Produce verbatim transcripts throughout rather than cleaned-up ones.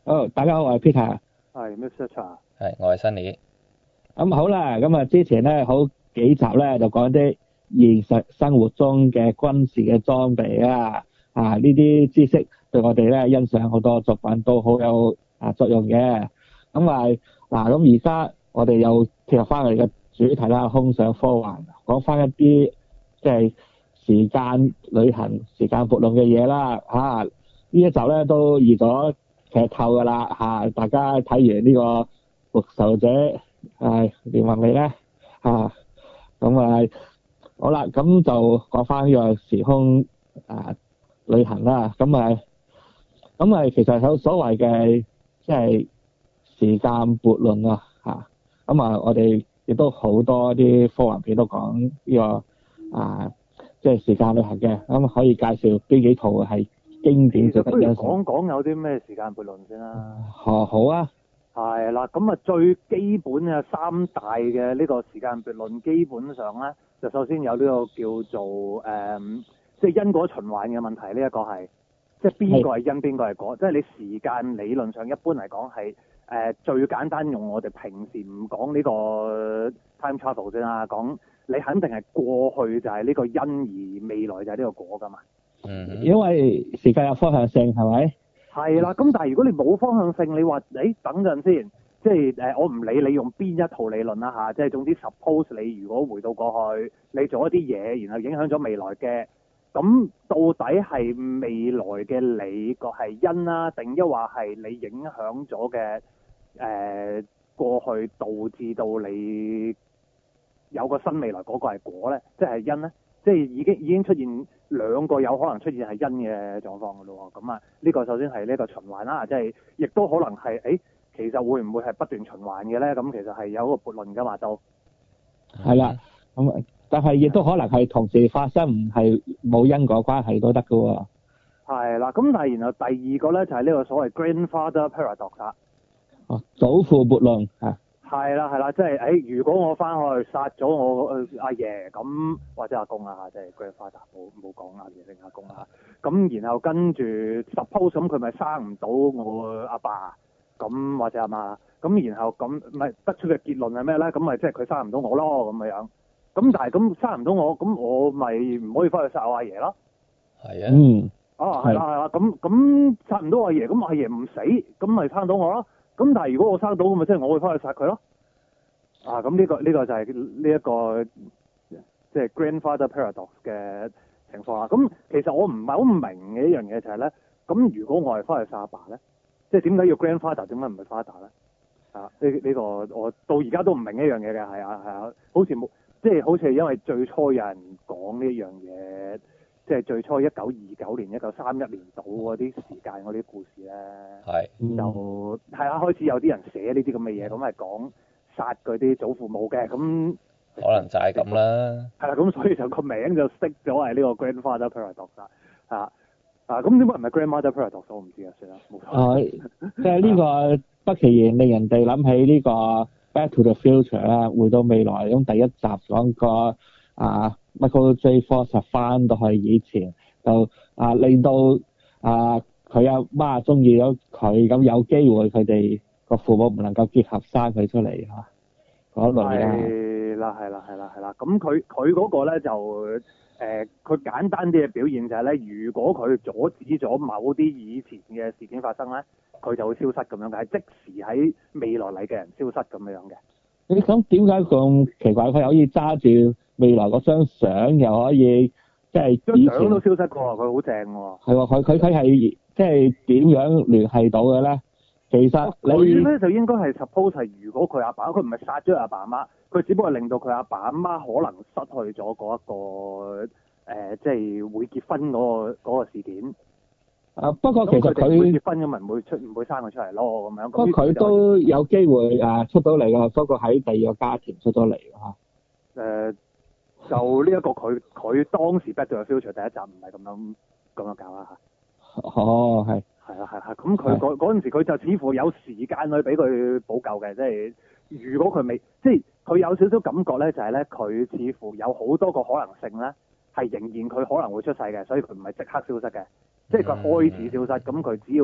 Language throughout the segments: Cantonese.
好，大家好，我係 Peter。 係 Mister Cha。 係，我係 Sunny。 咁好啦，咁啊之前咧好幾集咧就講啲現實生活中嘅軍事嘅裝備啊，啊呢啲知識對我哋咧欣賞好多作品都好有啊作用嘅。咁啊嗱，咁而家我哋又貼合翻我哋嘅主題啦，空想科幻，講翻一啲即係時間旅行、時間悖論嘅嘢啦。嚇，呢一集咧都預咗劇透㗎啦嚇，大家睇完呢個復仇者係聯盟你咧嚇，咁啊好啦，咁就講翻呢個時空啊旅行啦，咁啊咁啊其實有所謂嘅即係時間悖論啊嚇，咁啊我哋亦都好多啲科幻片都講呢個啊即係時間旅行嘅，咁可以介紹邊幾套係經典值得欣賞。 不如講講有啲咩時間悖論先啦。 好好啊。 係啦，咁啊最基本嘅三大嘅呢個時間悖論，基本上咧就首先有呢個叫做誒、嗯，即係因果循環嘅問題。呢一個係即係邊個係因，邊個係果。即係你時間理論上一般嚟講係誒最簡單，用我哋平時唔講呢個 time travel 先啦，講你肯定係過去就係呢個因，而未來就係呢個果㗎嘛。 嗯， 因為時間有方向性係咪？ 係啦，咁但係如果你冇方向性，你話誒等陣先，即係誒、呃、我唔理你用邊一套理論啦嚇，即係總之 suppose 你如果回到過去，你做一啲嘢，然後影響咗未來嘅，咁到底係未來嘅你個係因啦，定抑或係你影響咗嘅誒過去導致到你有個新未來嗰個係果咧，即係因咧？即係已經已經出現兩個有可能出現係因嘅狀況㗎咯喎，咁啊呢個首先係呢個循環啦，即係亦都可能係誒，其實會唔會係不斷循環嘅咧？咁其實係有一個悖論㗎嘛，就係啦，咁但係亦都可能係同時發生，唔係冇因果關係都得㗎喎。 係啦，咁但係然後第二個咧就係呢個所謂 grandfather paradox 啦。 哦，祖父悖論嚇。 係啦係啦，即係誒，如果我翻去殺咗我阿爺咁，或者阿公啊，即係 grandfather，冇冇講阿爺定阿公啊，咁然後跟住 suppose 咁佢咪生唔到我阿爸咁或者阿媽，咁然後咁咪得出嘅結論係咩咧？咁咪即係佢生唔到我咯咁嘅樣。咁但係咁生唔到我，咁我咪唔可以翻去殺我阿爺咯。 係啊。 嗯。 哦，係啦係啦，咁咁殺唔到我阿爺，咁我阿爺唔死，咁咪生到我咯。咁但係如果我生到，咁咪即係我會翻去殺佢咯。啊，咁呢個呢個就係呢一個即係 grandfather paradox 嘅情況啦。咁其實我唔係好明嘅一樣嘢就係咧，咁如果我係翻去殺阿爸咧，即係點解要 grandfather，點解唔係 father 咧？啊，呢呢個我到而家都唔明一樣嘢嘅，係啊係啊，好似冇即係好似係因為最初有人講呢一樣嘢。即係最初一九二九年、一九三一年到嗰啲時間嗰啲故事咧， 係就係啊開始有啲人寫呢啲咁嘅嘢，咁係講殺嗰啲祖父母嘅，咁可能就係咁啦。 係啦，咁所以就個名就識咗係呢個 grandfather paradox 啦，啊啊咁點解唔係 grandmother paradox 我唔知啊，算啦，冇錯。 啊，即係呢個不其然令人哋諗起呢個 Back to the Future 啦，回到未來咁第一集講個啊。Michael J. Fox 翻到去以前，就啊令到啊佢阿媽中意咗佢，咁有機會佢哋個父母唔能夠結合生佢出嚟嚇，嗰類啦。 係啦，係啦，係啦，係啦。咁佢佢嗰個咧就誒，佢、呃、簡單啲嘅表現就係咧，如果佢阻止咗某啲以前嘅事件發生咧，佢就會消失咁樣嘅，係即時喺未來嚟嘅人消失咁樣嘅。 你咁點解咁奇怪？佢可以揸住未來嗰張相，又可以即係以前張相都消失過，佢好正喎。 係喎，佢佢佢係即係點樣聯繫到嘅咧？其實佢咧就應該係 suppose 係，如果佢阿爸，佢唔係殺咗阿爸阿媽，佢只不過令到佢阿爸阿媽可能失去咗嗰一個誒、呃，即係會結婚嗰、嗰個嗰個事件。 啊，不過其實佢結婚咁咪唔會出唔會生佢出嚟咯，咁樣。 不過佢都有機會啊出到嚟㗎，不過喺第二個家庭出咗嚟嚇。 誒、呃，就呢一個佢佢當時 Back to the Future 第一集唔係咁樣咁樣搞啦嚇。 哦，係。 係啊係係，咁佢嗰嗰陣時佢就似乎有時間去俾佢補救嘅，即係如果佢未，即係佢有少少感覺咧，就係咧佢似乎有好多個可能性咧，係仍然佢可能會出世嘅，所以佢唔係即刻消失嘅。即係佢開始消失，咁佢只要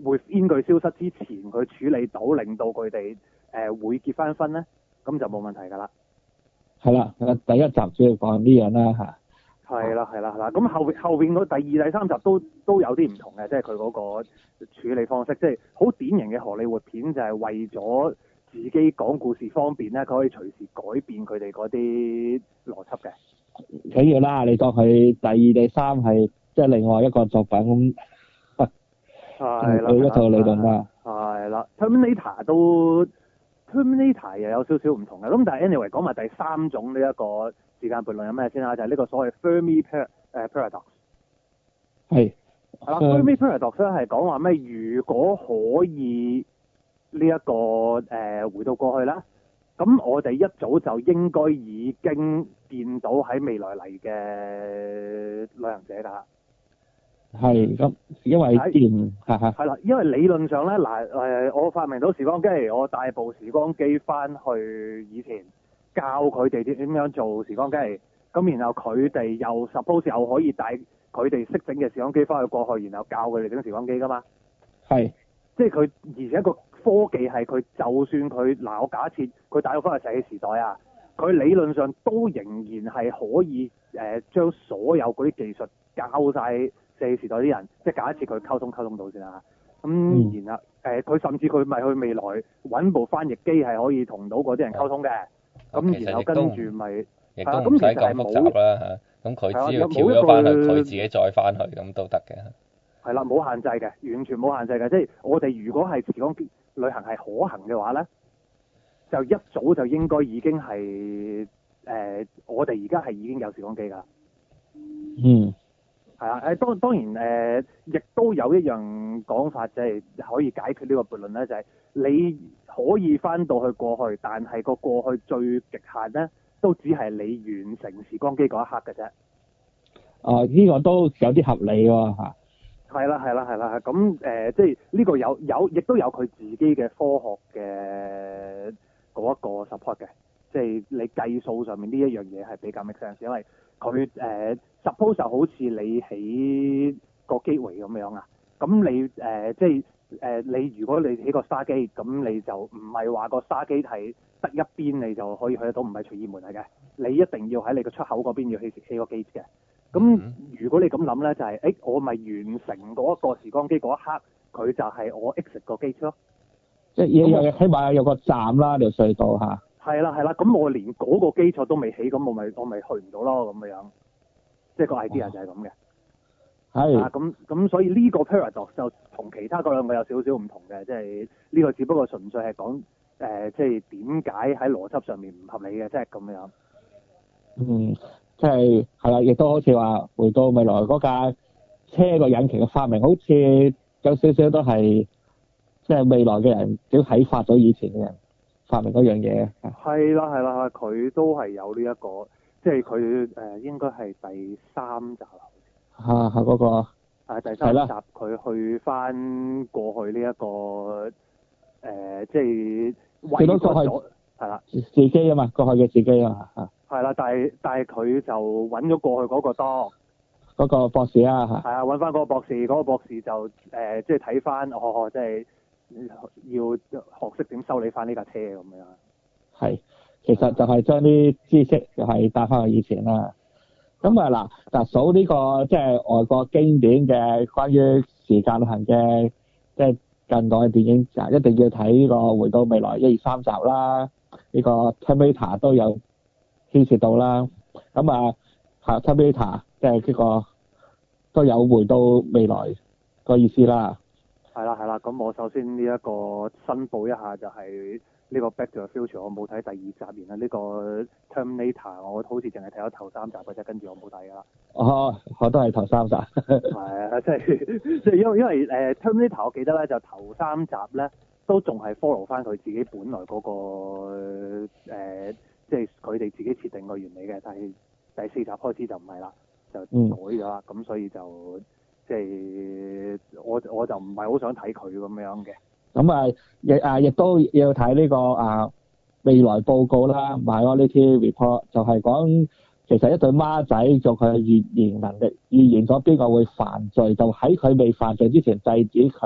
within佢消失之前，佢處理到，令到佢哋誒會結翻婚咧，咁就冇問題㗎啦。 係啦，第一集主要講呢樣啦嚇。 係啦，係啦，係啦。咁後邊後邊嗰第二、第三集都都有啲唔同嘅，即係佢嗰個處理方式，即係好典型嘅荷里活片，就係為咗自己講故事方便咧，佢可以隨時改變佢哋嗰啲邏輯嘅。 緊要啦，你當佢第二、第三係即係另外一個作品咁， 係啦， 佢一套理論啦。 係啦 ，Terminator 都 Terminator 又有少少唔同嘅，咁但係 anyway 講埋第三種呢一個時間悖論有咩先啦？就係、是、呢個所謂 Fermi par 誒 paradox。 係。 係啦 Fermi paradox 咧係講話咩？如果可以呢、這、一個誒、呃、回到過去啦，咁我哋一早就應該已經見到喺未來嚟嘅旅行者㗎。 係咁，因為電嚇嚇。 係啦，因為理論上咧，嗱誒，我發明到時光機，我帶部時光機翻去以前，教佢哋點點樣做時光機，咁然後佢哋又 suppose 又可以帶佢哋識整嘅時光機翻去過去，然後教佢哋整時光機噶嘛。係。即係佢，而且個科技係佢，就算佢嗱，我假設佢帶到翻去石器時代啊，佢理論上都仍然係可以誒將、呃、所有嗰啲技術教晒石器時代啲人，即係假設佢溝通溝通到先啦。咁、嗯、然後誒，佢、呃、甚至佢咪去未來揾部翻譯機係可以同到嗰啲人溝通嘅。咁、嗯、然後跟住咪亦都唔使咁複雜啦嚇。咁佢、啊、只要跳咗翻去，佢自己再翻去咁都得嘅。 係啦，冇限制嘅，完全冇限制嘅。即係我哋如果係時光旅行係可行嘅話咧，就一早就應該已經係誒、呃，我哋而家係已經有時光機㗎。 嗯。 係啊，誒當當然誒、呃，亦都有一樣講法，就係可以解決呢個悖論咧，就係、是、你可以翻到去過去，但係個過去最極限咧，都只係你完成時光機嗰一刻嘅啫。 哦，呢、這個都有啲合理喎嚇。 係啦，係啦，係啦，咁誒、呃，即係呢個有有，亦都有佢自己嘅科學嘅嗰一個 support 嘅，即係你計數上面呢一樣嘢係比較 make sense，因為佢誒、呃、suppose 就好似你起個機會咁樣啊，咁你誒、呃、即係誒、呃、你如果你起個紗機，咁你就唔係話個紗機係得一邊你就可以去得到，唔係隨意門嚟嘅，你一定要喺你個出口嗰邊要起起個機嘅。咁、嗯、如果你咁諗咧，就係、是，誒、欸，我咪完成嗰一個時光機嗰一刻，佢就係我 exit 個機咯。即係要有起碼有個站啦，條隧道嚇。係啦係啦，咁我連嗰個基礎都未起，咁我咪我咪去唔到咯，咁嘅樣。即係個 idea 就係咁嘅。係、哦。啊，咁咁所以呢個 paradox 就同其他嗰兩個有少少唔同嘅，即係呢個只不過純粹係講誒，即係點解喺邏輯上面唔合理嘅，即係咁樣。嗯。即係係啦，亦都好似話回到未來嗰架車個引擎嘅發明，好似有少少都係即係未來嘅人都啟發咗以前嘅人發明嗰樣嘢。係啦係啦，佢都係有呢、這、一個，即係佢誒應該係第三集啦。嚇係嗰個。係第三集，佢去翻過去呢、這、一個誒、呃，即係為咗係啦，自己啊嘛，過去嘅自己啊嘛。係啦，但係但係佢就揾咗過去嗰個多嗰個博士啊，係啊，揾翻嗰個博士，嗰、嗰個博士就誒、呃、即係睇翻，哦，即係要學識點修理翻呢架車咁樣。係，其實就係將啲知識就係帶翻去以前啦。咁啊嗱，嗱數呢個即係外國經典嘅關於時間旅行嘅即係近代嘅電影，就一定要睇呢個回到未來一二三集啦。呢、呢個 Terminator 都有牽涉到啦，咁啊，嚇 Terminator 即係呢個都有回到未來個意思啦。係啦係啦，咁我首先呢一個申報一下就係呢個 Back to the Future 我冇睇第二集，然後呢個 Terminator 我好似淨係睇咗頭三集嘅啫，跟住我冇睇噶啦。哦，我都係頭三集。係啊，即係即係因為因為誒、呃、Terminator 我記得咧就頭三集咧都仲係 follow 翻佢自己本來嗰、那個、呃即係佢哋自己設定個原理嘅，但係第四集開始就唔係啦，就改咗啦，咁、嗯、所以就即係我我就唔係好想睇佢咁樣嘅。咁啊，亦啊亦都要睇呢、這個啊未來報告啦 Minority Report 就係講其實一對孖仔做佢嘅預言能力，預言咗邊個會犯罪，就喺佢未犯罪之前制止佢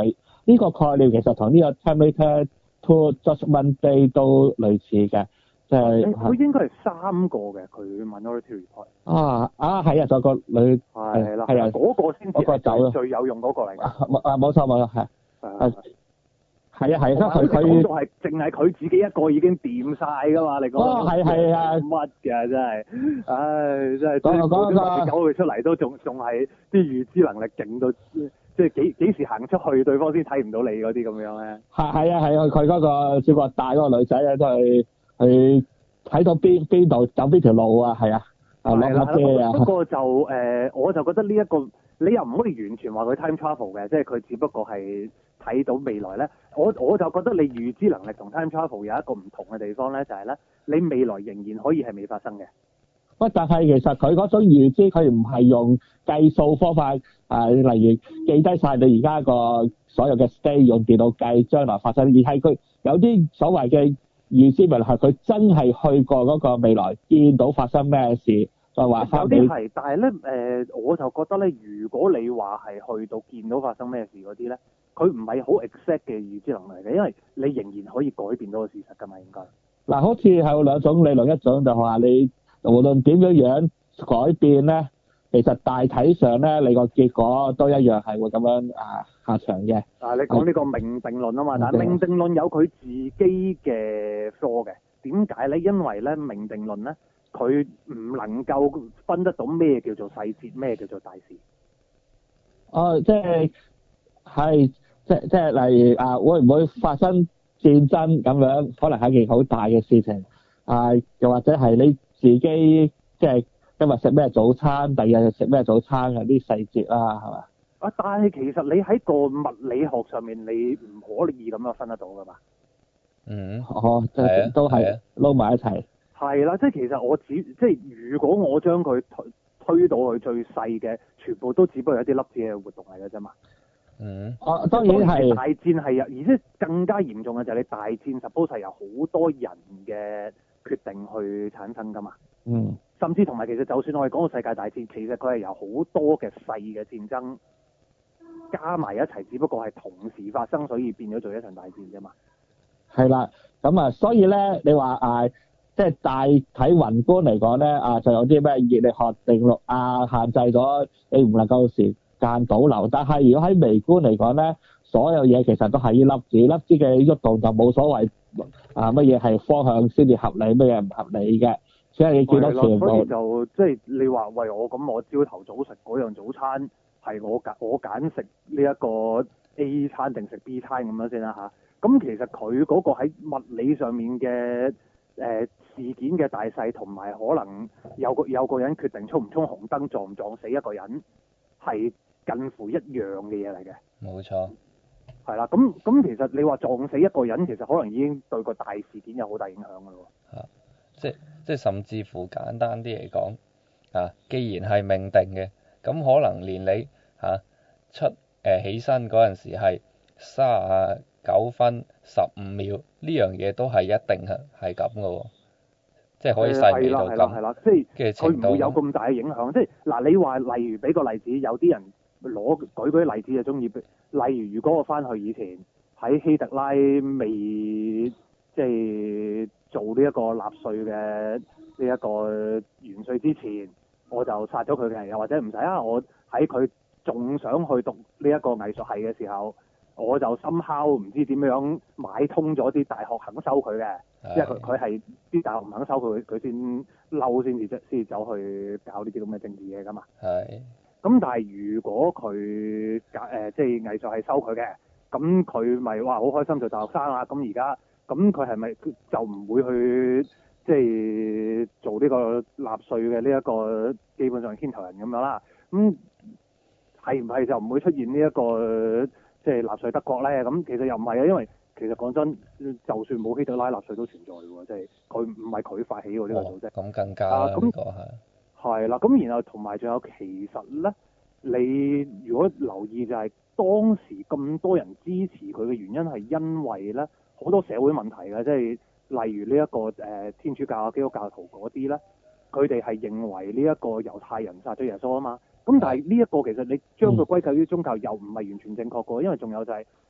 呢個概念其實同呢個 Terminator Two Judgment Day 都類似嘅，就係佢應該係三個嘅，佢 Minority Report。 啊啊係啊，仲有個女係啦， 係啊， 嗰個先至嗰個走係最有用嗰個嚟㗎。 啊冇錯冇錯係係係啊係啊，佢佢講到係淨係佢自己一個已經掂晒㗎嘛，你講哦係係啊乜嘅真係，唉真係講講講搞佢出嚟都仲仲係啲預知能力勁到，即係幾幾時行出去對方先睇唔到你嗰啲咁樣咧。 係係啊係啊，佢嗰個主角帶嗰個女仔咧都係去睇到邊邊度走邊條路啊，係啊，啊落落車啊。 不過就誒、呃，我就覺得呢、這、一個你又唔可以完全話佢 time travel 嘅，即係佢只不過係睇到未來咧。我我就覺得你預知能力同 time travel 有一個唔同嘅地方咧，就係、是、咧你未來仍然可以係未發生嘅。 不，但係其實佢嗰種預知，佢唔係用計數方法啊，例如記低晒你而家個所有嘅 state 用電腦計將來發生，而係佢有啲所謂嘅預知未來係佢真係去過嗰個未來，見到發生咩事，再話翻俾。有啲係，但係咧誒，我就覺得咧，如果你話係去到見到發生咩事嗰啲咧，佢唔係好 exact 嘅預知能力嘅，因為你仍然可以改變到個事實㗎嘛，應該。嗱， 好似係有兩種理論，一種就係話你。無論點樣樣改變咧，其實大體上咧，你個結果都一樣係會咁樣啊下場嘅。 啊，你講呢個命定論啊嘛，但係命定論有佢自己嘅 flaw 嘅。點解咧？因為咧命定論咧，佢唔能夠分得到咩叫做細節，咩叫做大事。 哦，即係係即即係例如啊，會唔會發生戰爭咁樣？可能係一件好大嘅事情啊，又或者係你。自己即係今日食咩早餐，第二日食咩早餐嘅啲細節啦，係嘛？啊， 但係其實你喺個物理學上面，你唔可以咁樣分得到噶嘛？ 嗯。 哦，即係都係撈埋一齊。 係啦，即係其實我只即係如果我將佢推推到去最細嘅，全部都只不過係一啲粒子嘅活動嚟嘅啫嘛。 嗯。 哦，當然係。 大戰係有，而且更加嚴重嘅就係你大戰 suppose 係有好多人嘅決定去產生㗎嘛， 嗯， 甚至同埋其實就算我哋講到世界大戰，其實佢係有好多嘅細嘅戰爭加埋一齊，只不過係同時發生，所以變咗做一場大戰啫嘛。係啦，咁啊，所以咧，你話啊，即係大體宏觀嚟講咧，啊，就有啲咩熱力學定律啊，限制咗你唔能夠時間倒流。但係如果喺微觀嚟講咧，所有嘢其實都係依粒子，粒子嘅喐動就冇所謂。啊！乜嘢係方向先至合理，乜嘢唔合理嘅，只係你見到全部。 所以就即係你話喂我咁，我朝頭早食嗰樣早餐係我揀我揀食呢一個 A 餐定食 B 餐咁樣先啦嚇。咁其實佢嗰個喺物理上面嘅誒、呃、事件嘅大細，同埋可能有個有個人決定衝唔衝紅燈，撞唔撞死一個人，係近乎一樣嘅嘢嚟嘅。 冇錯。 係啦，咁咁其實你話撞死一個人，其實可能已經對個大事件有好大影響㗎咯喎。 啊，即即甚至乎簡單啲嚟講，啊，既然係命定嘅，咁可能連你嚇、啊、出誒、呃、起身嗰陣時係三十九分十五秒，呢樣嘢都係一定係係咁嘅喎，即係可以細微到咁。係啦係啦，即係佢唔會有咁大嘅影響。即係嗱，你話例如俾個例子，有啲人攞舉嗰啲例子就中意。例如，如果我翻去以前喺希特拉未即係做呢一個納粹嘅呢一個元帥之前，我就殺咗佢嘅，又或者唔使啊，我喺佢仲想去讀呢一個藝術系嘅時候，我就深敲唔知點樣買通咗啲大學肯收佢嘅，因為佢佢係啲大學唔肯收佢，佢先嬲先至先至走去搞呢啲咁嘅政治嘢㗎嘛。係。咁但係如果佢誒、呃、即係藝術係收佢嘅，咁佢咪哇好開心做大學生啊！咁而家咁佢係咪就唔會去即係做呢個納粹嘅呢一個基本上牽頭人咁樣啦？咁係唔係就唔會出現呢、這、一個即係納粹德國咧？咁其實又唔係啊，因為其實講真，就算冇希特拉，納粹都存在嘅喎，即係佢唔係佢發起喎呢、這個組織。咁、哦、更加啦，呢、啊這個係。係啦，咁然後同埋仲有其實咧，你如果留意就係當時咁多人支持佢嘅原因係因為咧好多社會問題嘅，即係例如呢、這、一個誒、呃、天主教啊、基督教徒嗰啲咧，佢哋係認為呢一個猶太人殺咗耶穌啊嘛。咁但係呢一個其實你將佢歸咎於宗教又唔係完全正確嘅，因為仲有就係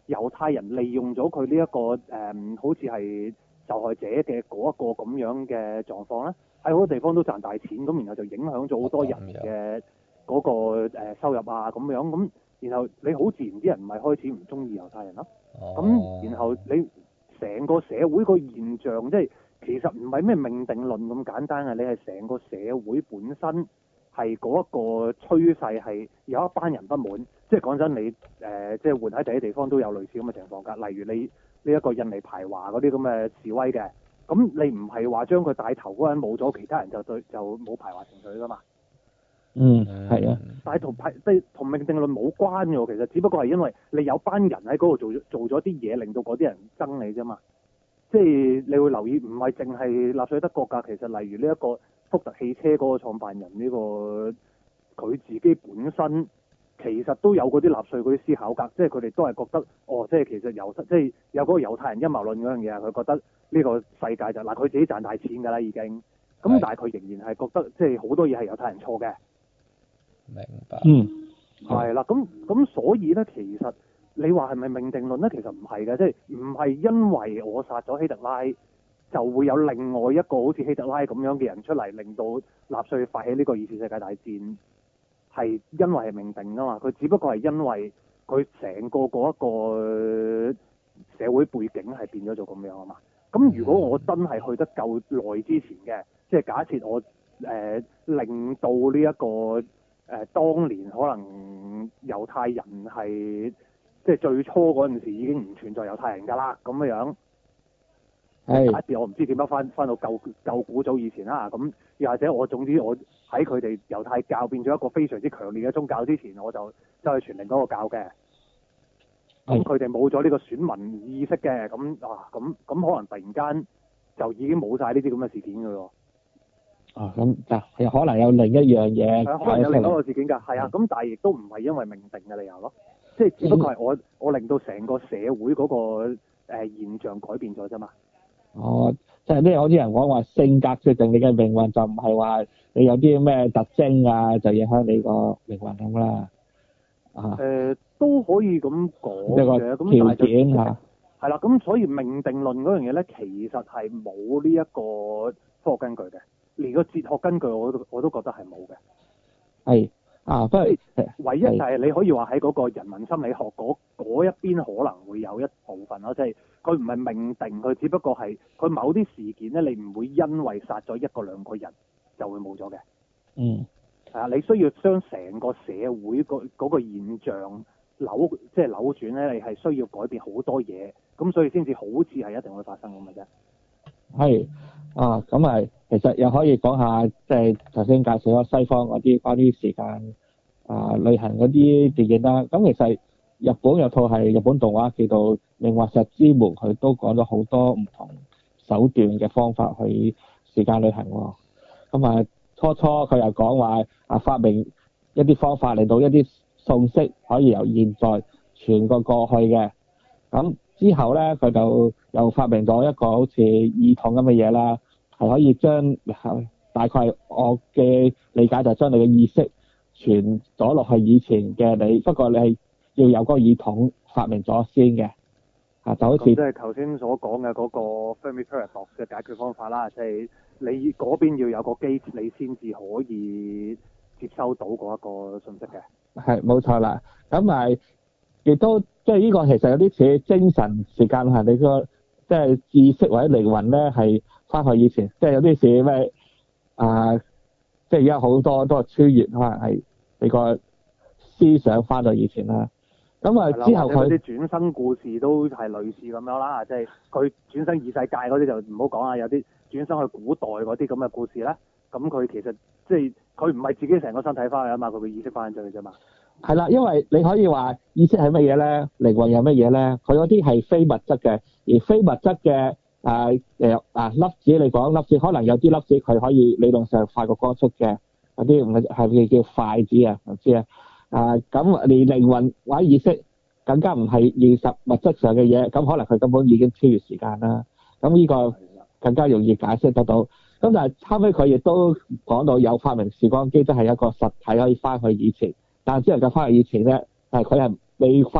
猶太人利用咗佢呢一個誒、嗯，好似係受害者嘅嗰一個咁樣嘅狀況咧，喺好多地方都賺大錢，咁然後就影響咗好多人嘅嗰、嗰個、呃、收入啊咁樣，咁然後你好自然啲人唔係開始唔中意猶太人咯，咁、哦、然後你成個社會個現象即係其實唔係咩命定論咁簡單嘅，你係成個社會本身。係嗰一個趨勢係有一班人不滿，即係講真，你誒、呃、即係換喺第啲地方都有類似咁嘅情況㗎。例如你呢一個印尼排華嗰啲咁嘅示威嘅，咁你唔係話將佢帶頭嗰個人冇咗，其他人就對就冇排華情緒㗎嘛？ 嗯，係啊。但係同排即係同命定論冇關嘅喎，其實只不過係因為你有班人喺嗰度做做咗啲嘢，令到嗰啲人憎你啫嘛。即係你會留意，唔係淨係納粹德國㗎，其實例如呢一個福特汽車嗰個創辦人呢、呢個佢自己本身其實都有嗰啲納粹嗰啲思考㗎，即係佢哋都係覺得哦，即係其實猶即係有嗰個猶太人陰謀論嗰樣嘢，佢覺得呢個世界就嗱、是、佢自己賺大錢㗎啦已經，咁但係佢仍然係覺得即係好多嘢係猶太人錯嘅。 明白。 嗯， 係啦，咁咁所以咧，其實你話係咪命定論咧？其實唔係嘅，即係唔係因為我殺咗希特拉，就會有另外一個好似希特拉咁樣嘅人出嚟，令到納粹發起呢個二次世界大戰，係因為係命定㗎嘛？佢只不過係因為佢成個嗰一個社會背景係變咗做咁樣啊嘛。咁如果我真係去得夠耐之前嘅，即係假設我誒、呃、令到呢、這、一個誒、呃、當年可能猶太人係即係最初嗰陣時已經唔存在猶太人㗎啦，咁樣。係。假設我唔知點樣翻翻到舊舊古早以前啦，咁又或者我總之我喺佢哋猶太教變咗一個非常之強烈嘅宗教之前，我就走去傳另嗰個教嘅。咁佢哋冇咗呢個選民意識嘅，咁啊咁咁可能突然間就已經冇晒呢啲咁嘅事件㗎喎。 啊，咁嗱，又可能有另一樣嘢。 係啊，可能有另一個事件㗎，係啊，咁但係亦都唔係因為命定嘅理由咯，即係只不過係我、嗯、我令到成個社會嗰、嗰個誒、呃、現象改變咗啫嘛。哦， 即係呢有啲人講話性格決定你嘅命運，就唔係話你有啲咩特徵啊，就影響你個命運咁啦。啊。誒、 呃。都可以咁講嘅，咁條件嚇係啦，咁所以命定論嗰樣嘢咧，其實係冇呢一個科學根據嘅，連個哲學根據我都我都覺得係冇嘅。 係啊，不過唯一就係你可以話喺嗰個人文心理學嗰嗰一邊可能會有一部分咯，即係佢唔係命定，佢只不過係佢某啲事件咧，你唔會因為殺咗一個兩個人就會冇咗嘅。 嗯。 係啊，你需要將成個社會個嗰個現象扭即係扭轉咧，你係需要改變好多嘢，咁所以先至好似係一定會發生咁嘅啫。 係啊，咁啊，其實又可以講下，即係頭先介紹咗西方嗰啲關於時間啊旅行嗰啲電影啦。咁其實日本有套係日本動畫叫做《命運石之門》，佢都講咗好多唔同手段嘅方法去時間旅行喎。咁啊，初初佢又講話啊發明一啲方法嚟到一啲信息可以由現在傳過過去嘅，咁之後咧佢就又發明咗一個好似耳筒咁嘅嘢啦，係可以將大概我嘅理解就係將你嘅意識傳咗落去以前嘅你，不過你係要有嗰個耳筒發明咗先嘅，啊就好似即係頭先所講嘅嗰個 Fermi Paradox 嘅解決方法啦，即係你嗰邊要有個機，你先至可以接收到嗰一個信息嘅。 係冇錯啦，咁咪亦都即係呢個其實有啲似精神時間係你個即係意識或者靈魂咧係翻去以前，即係有啲似咩啊？即係而家好多都係超越，可能係你個思想翻到以前啦。咁啊之後佢啲轉生故事都係類似咁樣啦，即係佢轉生異世界嗰啲就唔好講啦，有啲轉生去古代嗰啲咁嘅故事咧，咁佢其實即係。佢唔係自己成個身體翻去啊嘛，佢個意識翻咗去啫嘛。 係啦，因為你可以話意識係乜嘢咧，靈魂有乜嘢咧？佢嗰啲係非物質嘅，而非物質嘅啊誒啊粒子嚟講，粒子可能有啲粒子佢可以理論上發個光出嘅，有啲唔係係咪叫筷子啊？唔知啊啊咁，而靈魂或者意識更加唔係現實物質上嘅嘢，咁可能佢根本已經超越時間啦。咁呢個更加容易解釋得到。咁但係後尾佢亦都講到有發明時光機，都係一個實體可以翻去以前，但係只能夠翻去以前咧，係佢係未發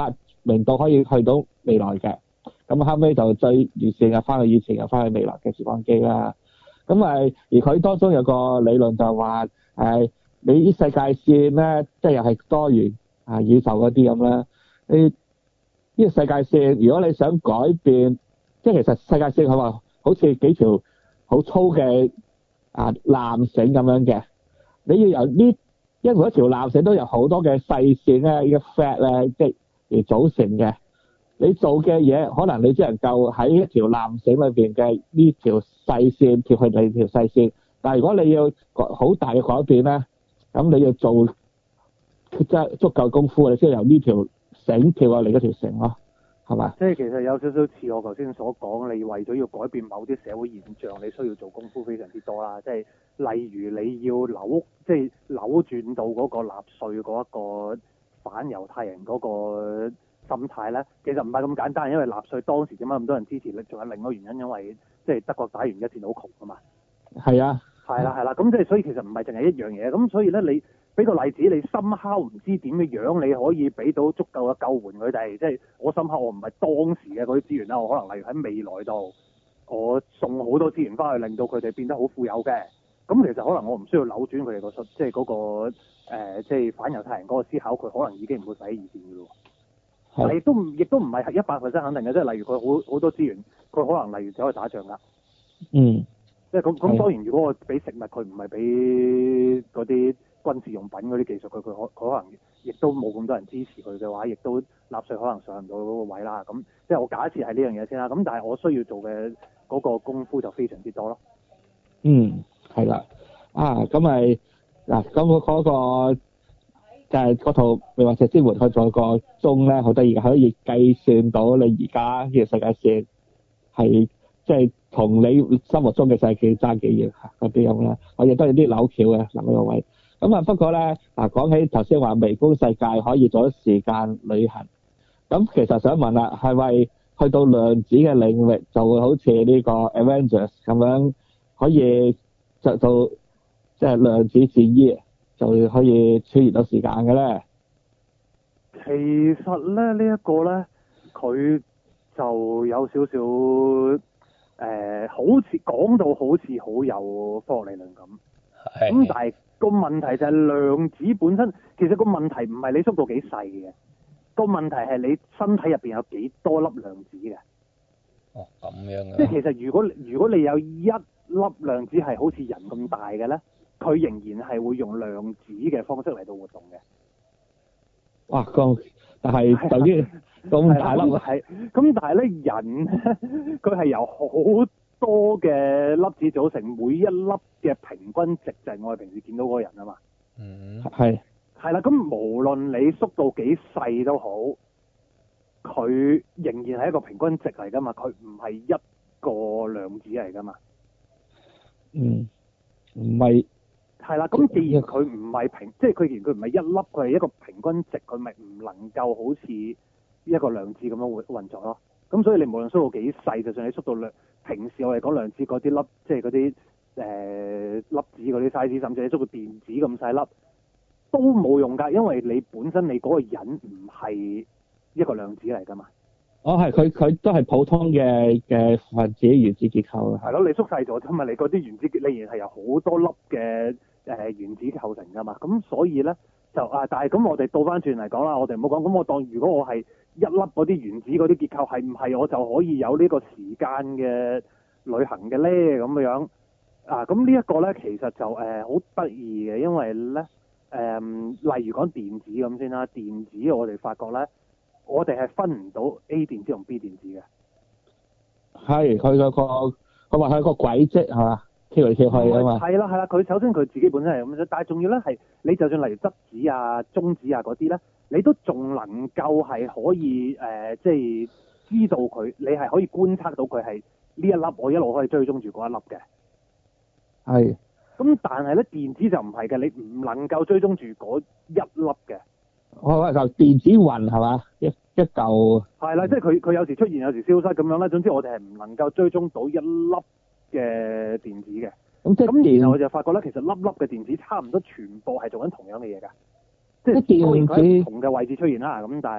明到可以去到未來嘅。咁後尾就最完善嘅翻去以前又翻去未來嘅時光機啦。咁啊，而佢當中有個理論就話誒，你啲世界線咧，即係又係多元啊宇宙嗰啲咁啦。你呢個世界線，如果你想改變，即係其實世界線佢話好似幾條好粗嘅啊纜繩咁樣嘅，你要由呢因為每一條纜繩都有好多嘅細線咧，呢個 thread 咧，即係而組成嘅。你做嘅嘢，可能你只能夠喺一條纜繩裏邊嘅呢條細線跳去第二條細線，但係如果你要好大嘅改變咧，咁你要做即係足夠功夫，你先由呢條繩跳過嚟嗰條繩咯，係嘛？ 即係其實有少少似我頭先所講，你為咗要改變某啲社會現象，你需要做功夫非常之多啦。即係例如你要扭，即係扭轉到嗰個納粹嗰一個反猶太人嗰個心態咧，其實唔係咁簡單，因為納粹當時點解咁多人支持咧？仲有另一個原因，因為即係德國打完一戰好窮啊嘛。 係啊， 係啦係啦，咁即係所以其實唔係淨係一樣嘢，咁所以咧你俾個例子，你深刻唔知點嘅樣，你可以俾到足夠嘅救援佢哋。即係我深刻，我唔係當時嘅嗰啲資源啦，我可能例如喺未來度，我送好多資源翻去，令到佢哋變得好富有嘅。咁其實可能我唔需要扭轉佢哋個即係嗰個、呃、即係反猶太人嗰個思考，佢可能已經唔會使喺二戰嘅咯。但係亦都唔亦都唔係一百 percent 肯定嘅，即係例如佢好好多資源，佢可能例如走去打仗㗎。 嗯。 即係咁咁，當然如果我俾食物，佢唔係俾嗰啲軍事用品嗰啲技術，佢佢可佢可能亦都冇咁多人支持佢嘅話，亦都納粹可能上唔到嗰個位啦。咁即係我假設係呢樣嘢先啦。咁但係我需要做嘅嗰個功夫就非常之多咯。 嗯，係啦。啊，咁咪嗱，咁嗰個就係嗰套未話石之門佢做個鐘咧，好得意嘅，可以計算到你而家呢個世界線係即係同你心目中嘅世界爭幾遠嗰啲咁啦。我亦都有啲扭橋嘅嗱嗰個位。咁啊不過咧嗱，講起頭先話微觀世界可以做時間旅行，咁其實想問啦，係咪去到量子嘅領域就會好似呢個 Avengers 咁樣可以着到即係量子戰衣，就可以穿越到時間嘅咧？ 其實咧呢一個咧，佢就有少少誒、呃，好似講到好似好有科學理論咁。係。咁但係個問題就係量子本身，其實個問題唔係你縮到幾細嘅，個問題係你身體入邊有幾多粒量子嘅。 哦，咁樣嘅。即係其實如果如果你有一粒量子係好似人咁大嘅咧，佢仍然係會用量子嘅方式嚟到活動嘅。 哇，咁但係等於咁大粒係，咁但係咧人咧，佢係由好多嘅粒子組成，每一粒嘅平均值就係我哋平時見到嗰個人啊嘛。 嗯。 係。 係啦，咁無論你縮到幾細都好，佢仍然係一個平均值嚟噶嘛，佢唔係一個量子嚟噶嘛。 嗯，唔係。 係啦，咁既然佢唔係平，即係佢既然佢唔係一粒，佢係一個平均值，佢咪唔能夠好似一個量子咁樣運運作咯。咁所以你無論縮到幾細，就算你縮到量，平時我哋講量子嗰啲粒，即係嗰啲誒粒子嗰啲 size，甚至你縮到電子咁細粒，都冇用㗎，因為你本身你嗰個人唔係一個量子嚟㗎嘛。 哦，係佢佢都係普通嘅嘅分子原子結構啊。 係咯，你縮細咗啫嘛，你嗰啲原子結你然係由好多粒嘅。誒原子構成㗎嘛，咁所以咧就啊，但係咁我哋倒翻轉嚟講啦，我哋唔好講，咁我當如果我係一粒嗰啲原子嗰啲結構係唔係我就可以有呢個時間嘅旅行嘅咧咁樣啊？咁呢一個咧其實就誒好得意嘅，因為咧誒、呃、例如講電子咁先啦，電子我哋發覺咧，我哋係分唔到 A 電子同 B 電子嘅。係， 佢嗰個佢話係個軌跡係嘛？跳嚟跳去啊嘛， 係啦係啦，佢首先佢自己本身係咁樣，但係仲要咧係你就算例如質子啊、中子啊嗰啲咧，你都仲能夠係可以誒，即、呃、係、就是、知道佢，你係可以觀察到佢係呢一粒，我一路可以追蹤住嗰一粒嘅。 係。 咁但係咧電子就唔係嘅，你唔能夠追蹤住嗰一粒嘅。 我話就電子雲係嘛，一一嚿。係啦，即係佢佢有時出現，有時消失咁樣啦。總之我哋係唔能夠追蹤到一粒嘅電子嘅，咁即係咁，然後我就發覺咧，其實粒粒嘅電子差唔多全部係做緊同樣嘅嘢㗎，即係當然佢喺唔同嘅位置出現啦。咁但係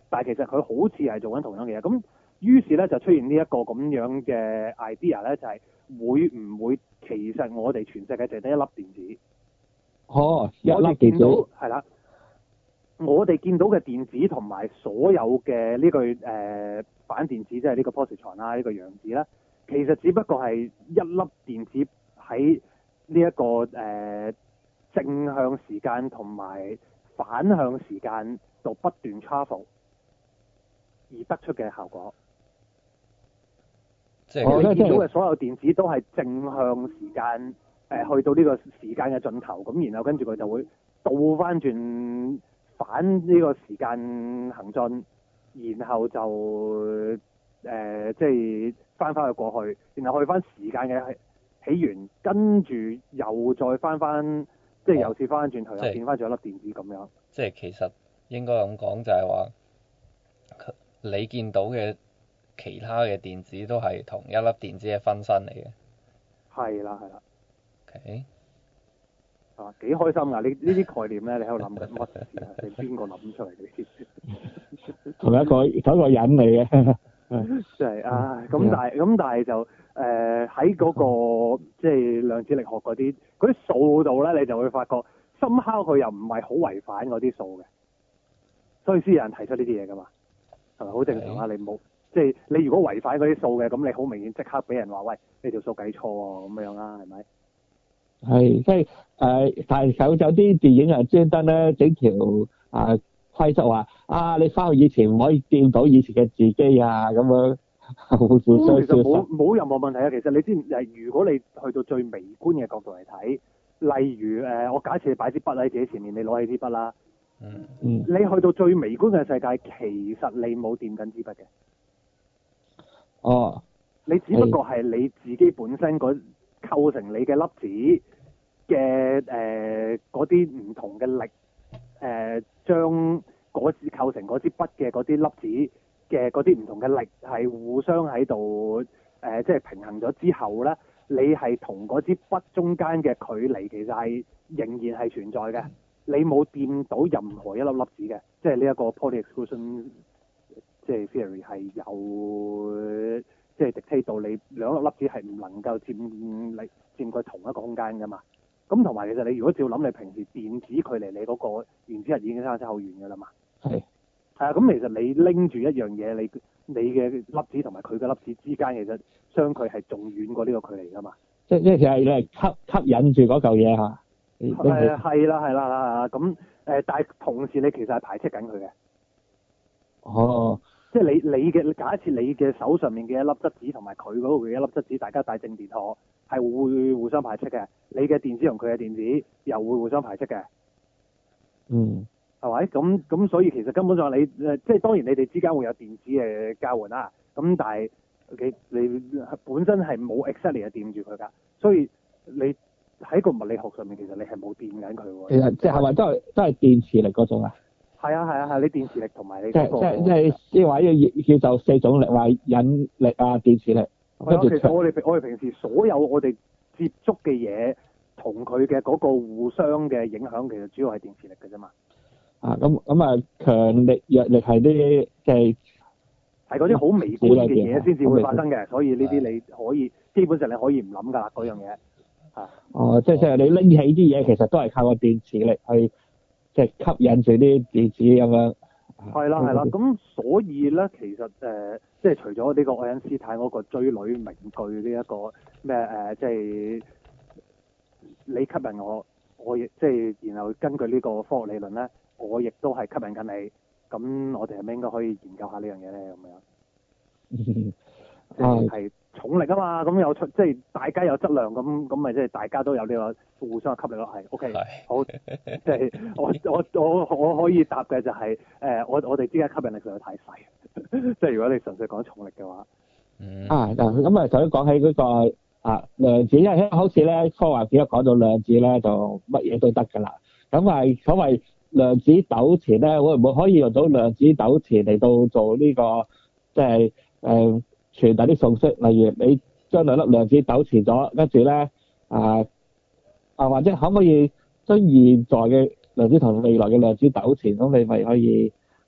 但係其實佢好似係做緊同樣嘅嘢。咁於是咧就出現呢一個咁樣嘅 idea 咧，就係、是、會唔會其實我哋全世界淨係得一粒電子？ 哦，一粒我哋見到電子係啦，我哋見到嘅電子同埋所有嘅呢個誒反電子，即係呢個 positron 啦，呢個陽子啦，其實只不過係一粒電子喺呢一個誒、呃、正向時間同埋反向時間度不斷 travel 而得出嘅效果。 即係我哋哦見到嘅所有電子都係正向時間誒、呃、去到呢個時間嘅盡頭，咁然後跟住佢就會倒翻轉反呢個時間行進，然後就誒、呃、即係翻返去過去，然後去翻時間嘅起源，跟住又再翻翻，即係又試翻轉頭，又即係變翻咗一粒電子咁樣。 即係其實應該咁講，就係話你見到嘅其他嘅電子都係同一粒電子嘅分身嚟嘅。 係啦，係啦。 OK。 啊，幾開心㗎！你呢啲概念咧，你喺度諗緊乜事啊？你邊個諗出嚟嘅？ 同一個同一個人嚟嘅。 即係啊，咁但係咁但係就誒喺嗰個即係量子力學嗰啲嗰啲數度咧，你就會發覺深敲佢又唔係好違反嗰啲數嘅，所以先有人提出呢啲嘢㗎嘛，係咪好正常啊？你冇即係你如果違反嗰啲數嘅，咁你好明顯即刻俾人話喂，你條數計錯喎咁樣啦，係咪？ 係，即係誒，但係有有啲電影係專登咧整條啊規則話啊，你翻去以前唔可以見到以前嘅自己啊，咁樣互互相其實冇消失。 冇任何問題啊！其實你知唔知？如果你去到最微觀嘅角度嚟睇，例如誒、呃，我假設你擺支筆喺自己前面，你攞起支筆啦， 嗯。 嗯。 你去到最微觀嘅世界，其實你冇掂緊支筆嘅。 哦。 你只不過係你自己本身嗰構成你嘅粒子嘅誒嗰啲唔同嘅力，誒、呃、將嗰支構成嗰支筆嘅嗰啲粒子嘅嗰啲唔同嘅力係互相喺度誒，即係平衡咗之後咧，你係同嗰支筆中間嘅距離其實係仍然係存在嘅，你冇掂到任何一粒粒子嘅，即係呢一個 Pauli exclusion 即係 theory 係有。即係 dictate 到你兩粒粒子係唔能夠佔你佔據同一個空間㗎嘛。咁同埋其實你如果照諗，你平時電子距離你嗰個原子核已經差差好遠㗎啦嘛。 係。 係啊，咁其實你拎住一樣嘢，你你嘅粒子同埋佢嘅粒子之間，其實相距係仲遠過呢個距離㗎嘛。 即即係其實你係吸吸引住嗰嚿嘢嚇。 誒係啦係啦啦咁誒，但係同時你其實係排斥緊佢嘅。 哦。 即係你你嘅假設你嘅手上面嘅一粒質子同埋佢嗰度嘅一粒質子，大家帶正電荷係會互相排斥嘅。你嘅電子同佢嘅電子又會互相排斥嘅。 嗯。 係咪？咁咁所以其實根本上你誒，即係當然你哋之間會有電子嘅交換啦。咁但係你你本身係冇 exactly 係掂住佢㗎，所以你喺個物理學上面其實你係冇掂緊佢喎。 其實即係係咪都係都係電磁力嗰種啊？ 係啊係啊係，你電磁力同埋你即嗰個即即係即係話要叫做四種力，話引力啊、電磁力。 係啊，其實我哋我哋平時所有我哋接觸嘅嘢，同佢嘅嗰個互相嘅影響，其實主要係電磁力嘅啫嘛。 啊，咁咁啊，強力、弱力係啲即係係嗰啲好微觀嘅嘢先至會發生嘅，所以呢啲你可以基本上你可以唔諗㗎啦，嗰樣嘢。啊。哦， 即係即係你拎起啲嘢，其實都係靠個電磁力去。即係吸引住啲電子咁樣。 係啦係啦，咁所以咧，其實誒、呃，即係除咗呢個愛因斯坦嗰個追女名句呢、這、一個咩誒、呃，即係你吸引我，我亦即係然後根據呢個科學理論咧，我亦都係吸引緊你。咁我哋係咪應該可以研究下呢樣嘢咧？咁樣。即係係重力啊嘛，咁有出即係大家有質量，咁咁咪即係大家都有呢個互相嘅吸力咯，係 OK，好，即係我我我我可以答嘅就係、是、誒、呃，我我哋之間吸引力實在太細，即係如果你純粹講重力嘅話， 嗯、啊嗱咁啊，頭先講起嗰、那個啊量子，因為好似咧科幻片一講到量子咧，就乜嘢都得㗎啦。咁係所謂量子糾纏咧，會唔會可以用到量子糾纏嚟到做呢、這個即係誒？呃傳達啲信息，例如你將兩粒量子糾纏咗，跟住咧啊啊，或者可唔可以將現在嘅量子同未來嘅量子糾纏，咁你咪可以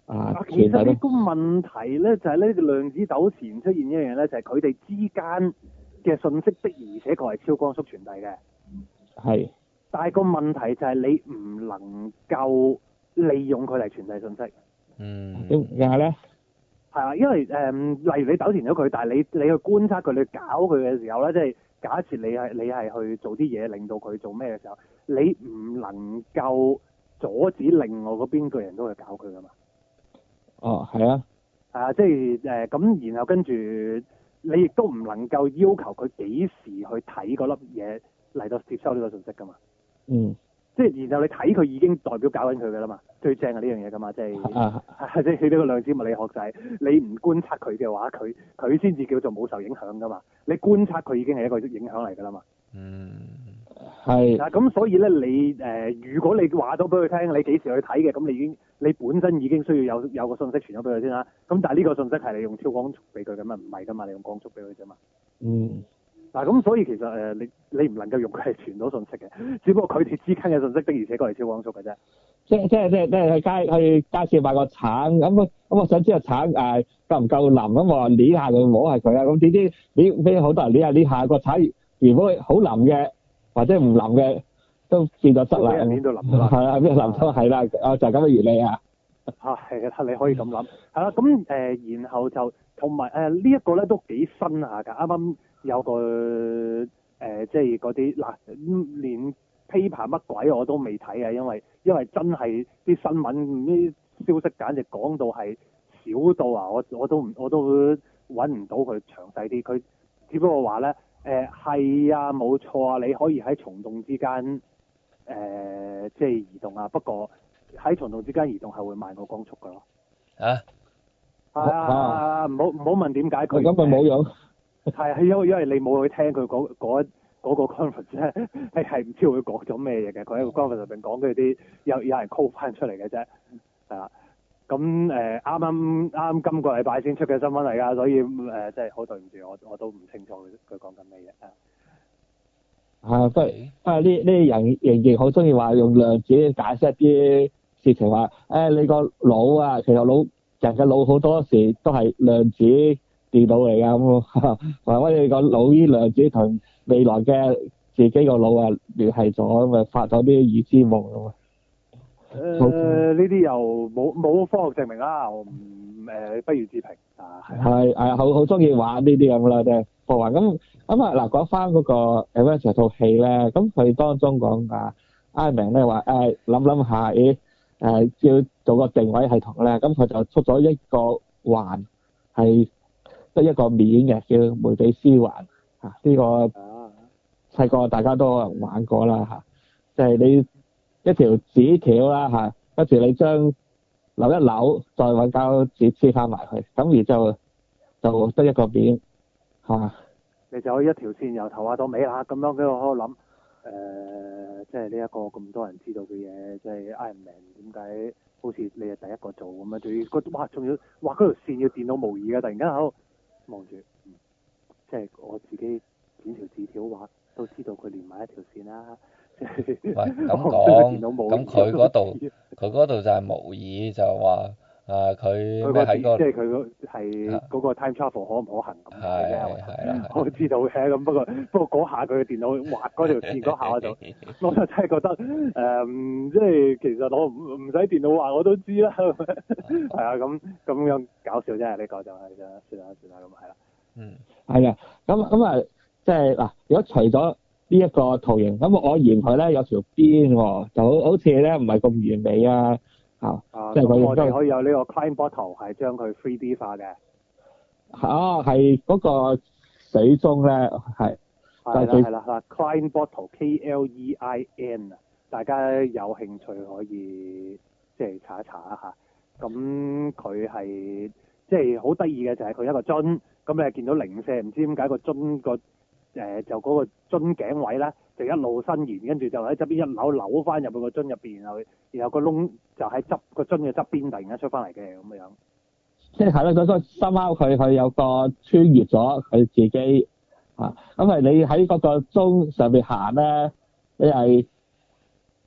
啊啊，其傳遞到實呢個問題咧就係呢個量子糾纏出現一樣嘢咧，就係佢哋之間嘅信息的而且確係超光速傳遞嘅。 係但係個問題就係你唔能夠利用佢嚟傳遞信息。 嗯。 點解咧？ 係啊，因為誒、嗯，例如你糾纏咗佢，但係你你去觀察佢，你搞佢嘅時候咧，即係假設你係你係去做啲嘢令到佢做咩嘅時候，你唔能夠阻止另外嗰邊個人都去搞佢噶嘛。 哦，係啊。 係啊，即係誒咁，然後跟住你亦都唔能夠要求佢幾時去睇嗰粒嘢嚟到接收呢個信息噶嘛。 嗯。 即係然後你睇佢已經代表搞緊佢㗎啦嘛，最正係呢樣嘢㗎嘛，即係、 啊、 即係呢個量子物理學就係你唔觀察佢嘅話，佢佢先至叫做冇受影響㗎嘛。你觀察佢已經係一個影響嚟㗎啦嘛。 嗯。 係。 嗱咁所以咧，你誒、呃、如果你話到俾佢聽，你幾時去睇嘅，咁你已經你本身已經需要有有個信息傳咗俾佢先啦。咁但係呢個信息係你用超光速俾佢㗎嘛，唔係㗎嘛，你用光速俾佢啫嘛。 嗯。 嗱咁所以其實誒、呃、你你唔能夠用佢嚟傳到信息嘅，只不過佢哋之間嘅信息的而且確係超光速嘅啫。 即即即即係去街去街市買個橙咁，咁我想知個橙誒夠唔夠腍咁，我捏下佢摸下佢啊，咁點知俾俾好多人捏下捏下個橙，如果好腍嘅或者唔腍嘅都變咗質啦。 捏到腍啦。 係啊，變腍咗係啦，啊就係咁嘅原理啊。 嚇係啊，你可以咁諗係啦。咁誒、呃，然後就同埋誒呢一個咧都幾新下㗎，啱啱。有個誒、呃，即係嗰啲嗱，連 paper 乜鬼我都未睇啊，因為因為真係啲新聞啲消息簡直講到係少到啊，我我都唔我都揾唔到佢詳細啲，佢只不過話咧誒係啊，冇錯啊，你可以喺蟲洞之間誒、呃、即係移動啊，不過喺蟲洞之間移動係會慢過光速㗎咯。 啊？ 係啊，唔好唔好問點解佢咁咪冇用。 係係因為因為你冇去聽佢嗰嗰嗰個 conference 咧，係係唔知佢講咗咩嘢嘅。佢喺個 conference 入邊講佢啲有有人 call 翻出嚟嘅啫，係啦。咁誒啱啱啱今個禮拜先出嘅新聞嚟㗎，所以誒、呃、真係好對唔住，我我都唔清楚佢佢講緊咩嘢啊。 係，不不過呢呢啲人仍然好中意話用量子解釋啲事情，話誒、哎、你個腦啊，其實腦人嘅腦好多時都係量子電腦嚟㗎咁，話我哋個腦呢量子同未來嘅自己個腦啊聯繫咗，咁咪發咗啲預知夢咁啊。 誒呢啲又冇冇科學證明啦，我唔誒不予置評啊。 係係好好中意玩呢啲咁啦，即係科幻咁咁啊嗱，講翻嗰個 Avengers 套戲咧，咁佢當中講啊 Iron Man 咧話誒諗諗下，咦誒要做個定位系統咧，咁佢就出咗一個環係。得一個面嘅叫梅比斯環嚇，呢、這個細個大家都可能玩過啦嚇，就係、是、你一條紙條啦嚇，跟住你將扭一扭，再揾膠紙黐翻埋去，咁然之後就得一個面係嘛？ 你就可以一條線由頭畫到尾啦，咁樣跟住我喺度諗誒，即係呢一個咁多人知道嘅嘢，即係 Iron Man 點解好似你係第一個做咁樣？仲要個哇，仲要畫嗰條線要電腦模擬嘅，突然間喺度。望住、嗯，即係我自己剪條字條畫，都知道佢連埋一條線啦。 喂，咁講，咁佢嗰度，佢嗰度就係模擬，就話啊佢咩喺個， 即係佢個係嗰個 time travel 可唔可行咁嘅啫。 係啦， 我知道嘅，咁不過不過嗰下佢嘅電腦畫嗰條線嗰下我就，我就真係覺得誒、嗯，即係其實我唔唔使電腦畫我都知啦。係啊，咁咁樣搞笑啫，呢、呢個就係啫，算啦算啦，咁係啦。 嗯，係啊，咁咁啊，即係嗱，如果除咗呢一個圖形，咁我嫌佢咧有條邊喎，就好好似咧唔係咁完美啊，啊，即係佢我哋可以有呢個 Klein bottle 係將佢 three D 化嘅。 哦，係嗰個水中咧，係係啦係啦係啦 Klein bottle K L E I N 啊，大家有興趣可以即係查一查一下。咁佢係即係好得意嘅，就係佢一個樽，咁你係見到零舍，唔知點解個樽個誒就嗰個樽頸位咧，就一路伸延，跟住就喺側邊一扭扭翻入去個樽入邊，然後然後個窿就喺側個樽嘅側邊突然間出翻嚟嘅咁樣。 即係係咯，所以深貓佢佢有個穿越咗佢自己啊，咁係你喺嗰個鐘上邊行咧，你係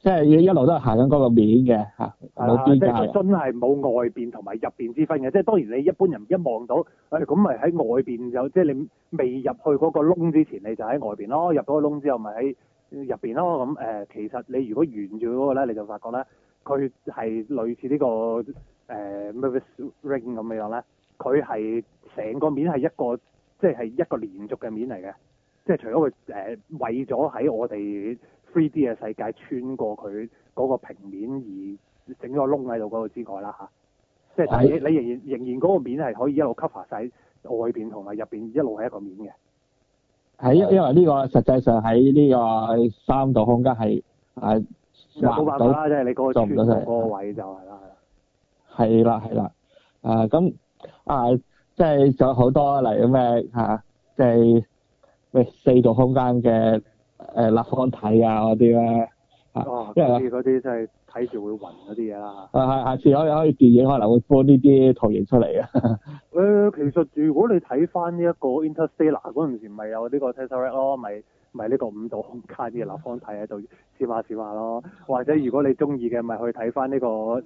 即係一路都係行緊嗰個面嘅嚇，冇邊界即係真係冇外邊同埋入邊之分嘅。即係當然你一般人一望到，誒咁咪喺外邊有，即係你未入去嗰個窿之前，你就喺外邊咯；入咗個窿之後，咪喺入邊咯。咁誒、呃，其實你如果沿住嗰個咧，你就發覺咧，佢係類似呢、這個誒 Mavis Ring 咁樣咧，佢係成個面係一個，即係係一個連續嘅面嚟嘅。即係除咗佢誒為咗喺我哋 three D 嘅世界穿過佢嗰個平面而整咗個窿喺度嗰個之外啦嚇，即係你你仍然仍然嗰個面係可以一路 cover 晒外邊同埋入邊一路係一個面嘅。 係因因為呢個實際上喺呢個三度空間係誒冇辦法啦，即係你嗰個穿過嗰個位就係啦係啦係啦啊咁啊即係仲有好多例如咩嚇即係。喂，四度空間嘅誒立方體啊嗰啲咧嚇，因為嗰啲真係睇住會暈嗰啲嘢啦。 啊係，下次可以可以電影可能會播呢啲圖形出嚟啊。誒、 呃，其實如果你睇翻呢一個 Interstellar 嗰陣時，咪有呢個 Tesseract 咯，咪咪呢個五度空間嘅立方體喺度閃下閃下咯。或者如果你中意嘅，咪去睇翻呢個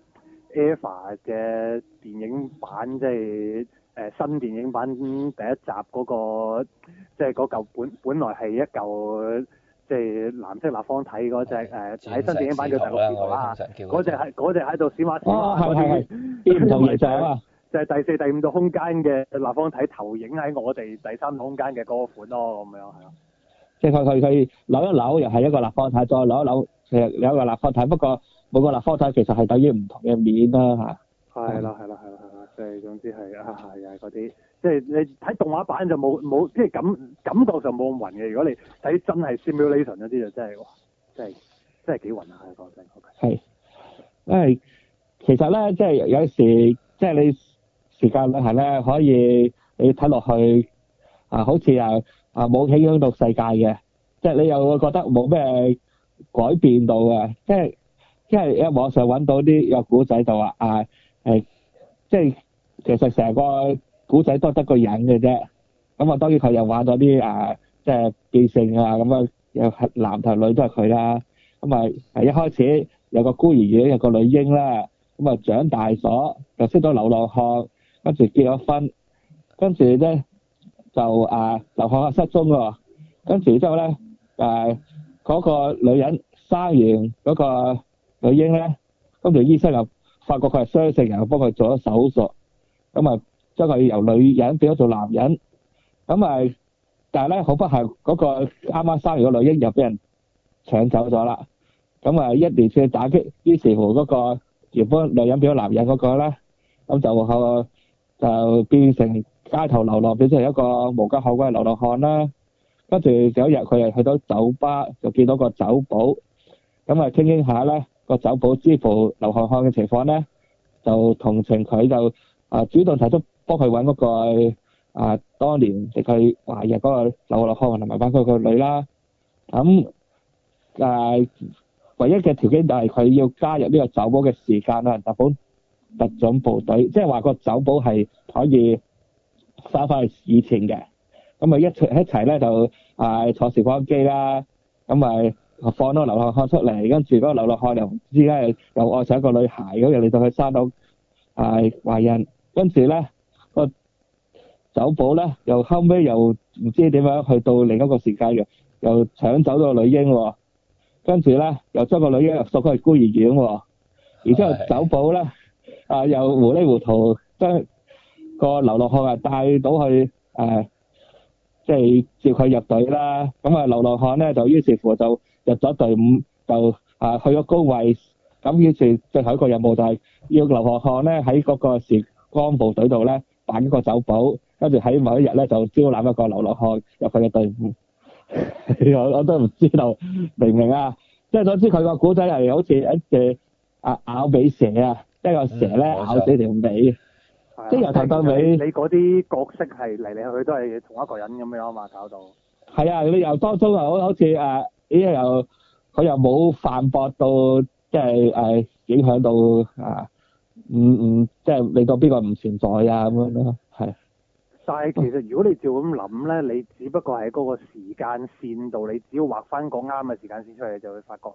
Eva 嘅電影版，即係。誒、呃、新電影版第一集嗰、那個，即係嗰嚿本本來係一嚿即係藍色立方體嗰隻誒，喺新電影版叫第六視圖啦，嗰隻係嗰隻喺度閃下閃下嗰啲， 邊度嘢就啊？ 就係第四、第五度空間嘅立方體投影喺我哋第三度空間嘅嗰個款咯，咁樣係啊。 即係佢佢佢扭一扭又係一個立方體，再扭一扭其實有一個立方體，不過每個立方體其實係等於唔同嘅面啦嚇。 係啦，係啦，係啦，係啦，即係總之係啊，係啊，嗰啲即係你睇動畫版就冇冇，即係感感覺就冇咁暈嘅。如果你睇真係 simulation 嗰啲就真係哇，真係真係幾暈啊！講真， 係，因為其實咧，即係有時即係你時間旅行咧，可以你睇落去啊，好似啊啊冇影響到世界嘅，即係你又會覺得冇咩改變到嘅，即係即係喺網上揾到啲有古仔就話啊。係，即係其實成個古仔都得個人嘅啫。咁啊，當然佢又玩咗啲啊，即係變性啊，咁啊，有男同女都係佢啦。咁啊，係一開始有個孤兒院，有個女嬰啦。咁啊，長大咗又識到流浪漢，跟住結咗婚，跟住咧就啊流浪漢失蹤喎。跟住之後咧，誒嗰個女人生完嗰個女嬰咧，跟住醫生又發覺佢係雙性人，幫佢做咗手術，咁啊將佢由女人變咗做男人，咁啊但係咧好不幸嗰個啱啱生完個女嬰又俾人搶走咗啦，咁啊一連串打擊，於是乎嗰個原本女人變咗男人嗰個咧，咁就後就變成街頭流浪，變成一個無家可歸嘅流浪漢啦。跟住有一日佢又去到酒吧，就見到個酒保，咁啊傾傾下咧。個酒保知乎流浪漢嘅情況咧，就同情佢，就啊主動提出幫佢揾嗰個啊當年俾佢懷孕嗰個流浪漢同埋翻佢個女啦。咁啊唯一嘅條件就係佢要加入呢個酒保嘅時間啦，特保特種部隊，即係話個酒保係可以翻返去以前嘅。咁啊一齊一齊咧就啊坐時光機啦，咁咪。放咗流浪漢出嚟，跟住嗰個流浪漢又唔知咧又愛上一個女孩，咁又令到佢生到啊懷孕，跟住咧個酒保咧又後尾又唔知點樣去到另一個時間嘅，又搶走咗個女嬰喎，跟住咧又將個女嬰又送咗去孤兒院喎，然之後酒保咧啊又糊裡糊塗將個流浪漢啊帶到去誒，即係接佢入隊啦，咁啊流浪漢咧就於是乎就入咗隊伍，就啊去咗高位，咁於是最後一個任務就係要流浪漢咧喺嗰個時光部隊度咧扮一個酒保，跟住喺某一日咧就招攬一個流浪漢入佢嘅隊伍。我我都唔知道明唔明啊？即係總之佢個古仔係好似一隻啊咬尾蛇啊，即係個蛇咧、嗯、咬死條尾，即係由頭到尾。 你嗰啲角色係嚟嚟去去都係同一個人咁樣啊嘛，搞到。係啊，你由當中又好好似誒。咦又佢又冇反駁到，即係誒影響到啊，唔唔即係令到邊個唔存在啊咁樣咯，係。 但係其實如果你照咁諗咧，你只不過喺嗰個時間線度，你只要畫翻個啱嘅時間線出嚟，就會發覺咧，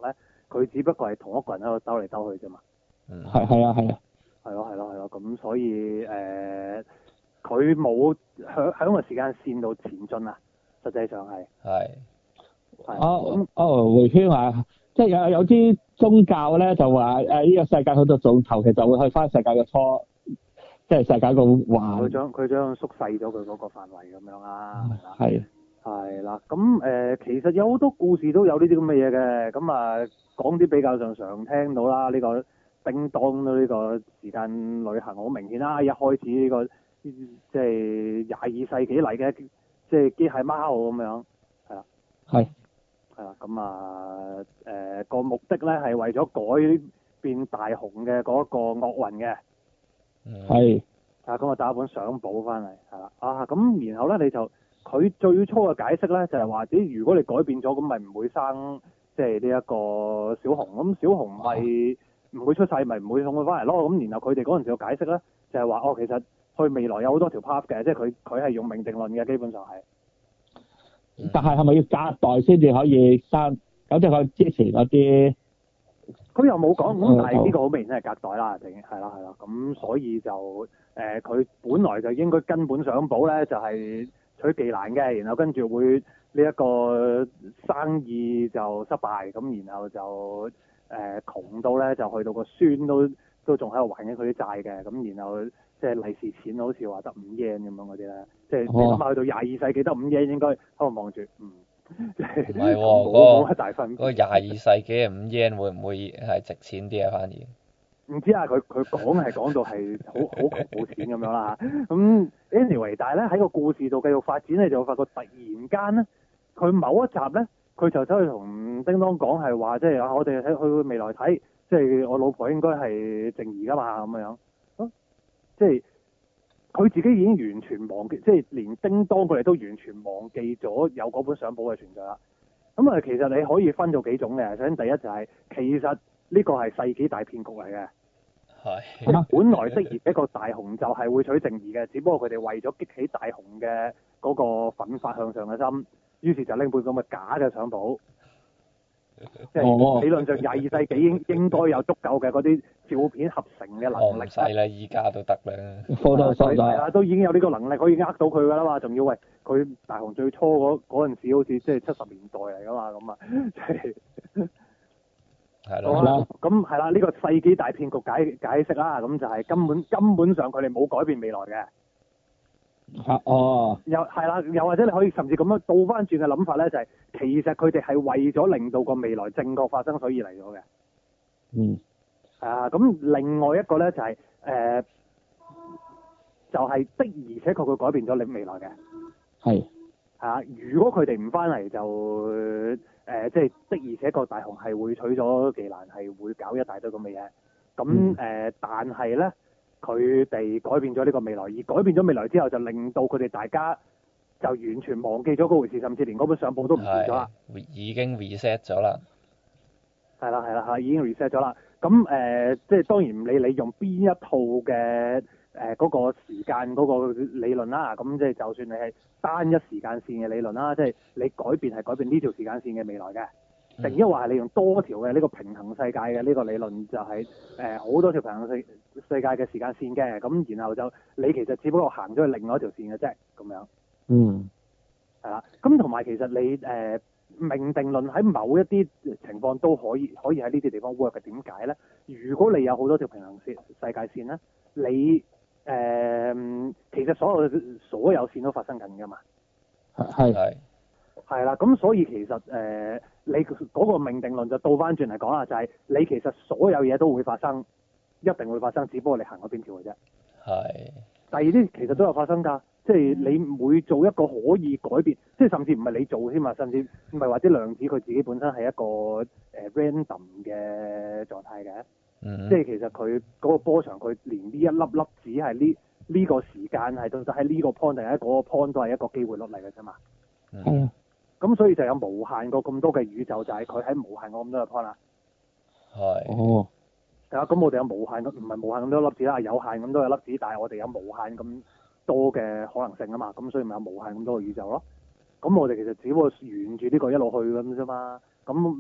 佢只不過係同一個人喺度兜嚟兜去啫嘛。 嗯。 係係啊係啊。 係咯係咯係咯，咁所以誒，佢冇響響個時間線度前進啊，實際上係。 係。 係。 哦哦，回圈話，即係有有啲宗教咧就話誒呢個世界去到盡頭，其實會去翻世界嘅初，即係世界個環。 佢將佢將縮細咗佢嗰個範圍咁樣啦，係啦。 係。 係啦，咁誒、呃、其實有好多故事都有呢啲咁嘅嘢嘅，咁啊講啲比較上常聽到啦，呢、呢個叮當呢個時間旅行好明顯啦，一開始呢、呢個即係廿二世紀嚟嘅，即係機械貓咁樣，係啦。 係。 係啦，咁啊誒個目的咧係為咗改變大雄嘅嗰個惡運嘅。 係。 啊，咁我打一本相簿翻嚟，係啦，啊咁然後咧你就。佢最初嘅解釋咧就係話，啲如果你改變咗，咁咪唔會生即係呢一個小熊，咁小熊咪唔會出世，咪唔會送佢翻嚟咯。咁然後佢哋嗰陣時嘅解釋咧就係話，哦，其實去未來有好多條 path 嘅，即係佢佢係用命定論嘅，基本上係。 但係係咪要隔代先至可以生？咁即係佢之前嗰啲， 佢又冇講，咁但係呢個好明顯係隔代啦，定係啦係啦，咁所以就誒佢、呃、本來就應該根本上簿咧就係、是。取技難嘅，然後跟住會呢一個生意就失敗，咁然後就誒、呃、窮到咧就去到個孫都都仲喺度還緊佢啲債嘅，咁然後即係利是錢好似話得五 yen 咁樣嗰啲咧，即係你諗下去到廿二世紀得五 yen 應該喺度望住，嗯， 唔係喎， 冇冇乜大分別。 嗰個廿二世紀嘅五 yen 會唔會係值錢啲啊？反而？ 唔知啊，佢佢講係講到係好好窮冇錢咁樣啦嚇，咁 anyway，但係咧喺個故事度繼續發展咧，就會發覺突然間咧，佢某一集咧，佢就走去同叮當講係話，即係啊，我哋睇去未來睇，即係我老婆應該係靜怡噶嘛咁樣，啊，即係佢自己已經完全忘記，即係連叮當佢哋都完全忘記咗有嗰本相簿嘅存在啦。咁啊，其實你可以分咗幾種嘅，首先第一就係、是、其實呢個係世紀大騙局嚟嘅。 係， 即係本來的而一個大雄就係會取正義嘅，只不過佢哋為咗激起大雄嘅嗰個奮發向上嘅心，於是就拎本咁嘅假嘅相簿，即係理論上廿二世紀應應該有足夠嘅嗰啲照片合成嘅能力。 唔使啦，依家都得啦。 科多科多。 係啊，都已經有呢個能力可以呃到佢㗎啦嘛，仲要喂佢大雄最初嗰嗰陣時好似即係七十年代嚟㗎嘛，咁啊即係。 係咯， 好啦，咁係啦，呢、這個世紀大騙局解解釋啦，咁就係根本根本上佢哋冇改變未來嘅。 啊哦。 又係啦，又或者你可以甚至咁樣倒翻轉嘅諗法咧，就係、是、其實佢哋係為咗令到個未來正確發生，所以嚟咗嘅。 嗯。 啊，咁另外一個咧就係、是、誒、呃，就係、是、的而且確佢改變咗你未來嘅。 係。 啊！如果佢哋唔翻嚟就誒、呃，即係的而且確大雄係會取咗技能，係會搞一大堆咁嘅嘢。咁誒、呃，但係咧，佢哋改變咗呢個未來，而改變咗未來之後，就令到佢哋大家就完全忘記咗嗰回事，甚至連嗰本相簿都唔見咗啦。 已經 reset 咗啦。 係啦，係啦，係已經 reset 咗啦。咁誒、呃，即係當然唔理你用邊一套嘅。誒嗰、呃那個時間嗰個理論啦，咁即係就算你係單一時間線嘅理論啦，即係你改變係改變呢條時間線嘅未來嘅，定抑或係你用多條嘅呢個平衡世界嘅呢個理論，就係誒好多條平衡世世界嘅時間線嘅，咁然後就你其實只不過行咗去另外一條線嘅啫，咁樣。 嗯。 係啦，咁同埋其實你誒、呃、命定論喺某一啲情況都可以可以喺呢啲地方 work 嘅，點解咧？如果你有好多條平衡線世界線咧，你誒、呃，其實所有所有線都發生緊㗎嘛， 係係係啦，咁所以其實誒、呃，你嗰個命定論就倒翻轉嚟講啦，就係、是、你其實所有嘢都會發生，一定會發生，只不過你行嗰邊條嘅啫。 係。 第二啲其實都有發生㗎，即係你每做一個可以改變，即係甚至唔係你做添嘛，甚至唔係話啲量子佢自己本身係一個誒、呃、random 嘅狀態嘅。 嗯、 即係其實佢嗰個波長，佢連呢一粒粒只係呢呢個時間係到底喺呢個 point 定喺嗰個 point 都係一個機會率嚟嘅啫嘛。 係、嗯、啊。 咁所以就有無限個咁多嘅宇宙，就係佢喺無限個咁多嘅 point 啦。 係。 哦。 係啊，咁我哋有無限咁，唔係無限咁多粒子啦，有限咁多嘅粒子，但係我哋有無限咁多嘅可能性啊嘛。咁所以咪有無限咁多嘅宇宙咯。咁我哋其實只不過沿住呢個一路去咁啫嘛。咁你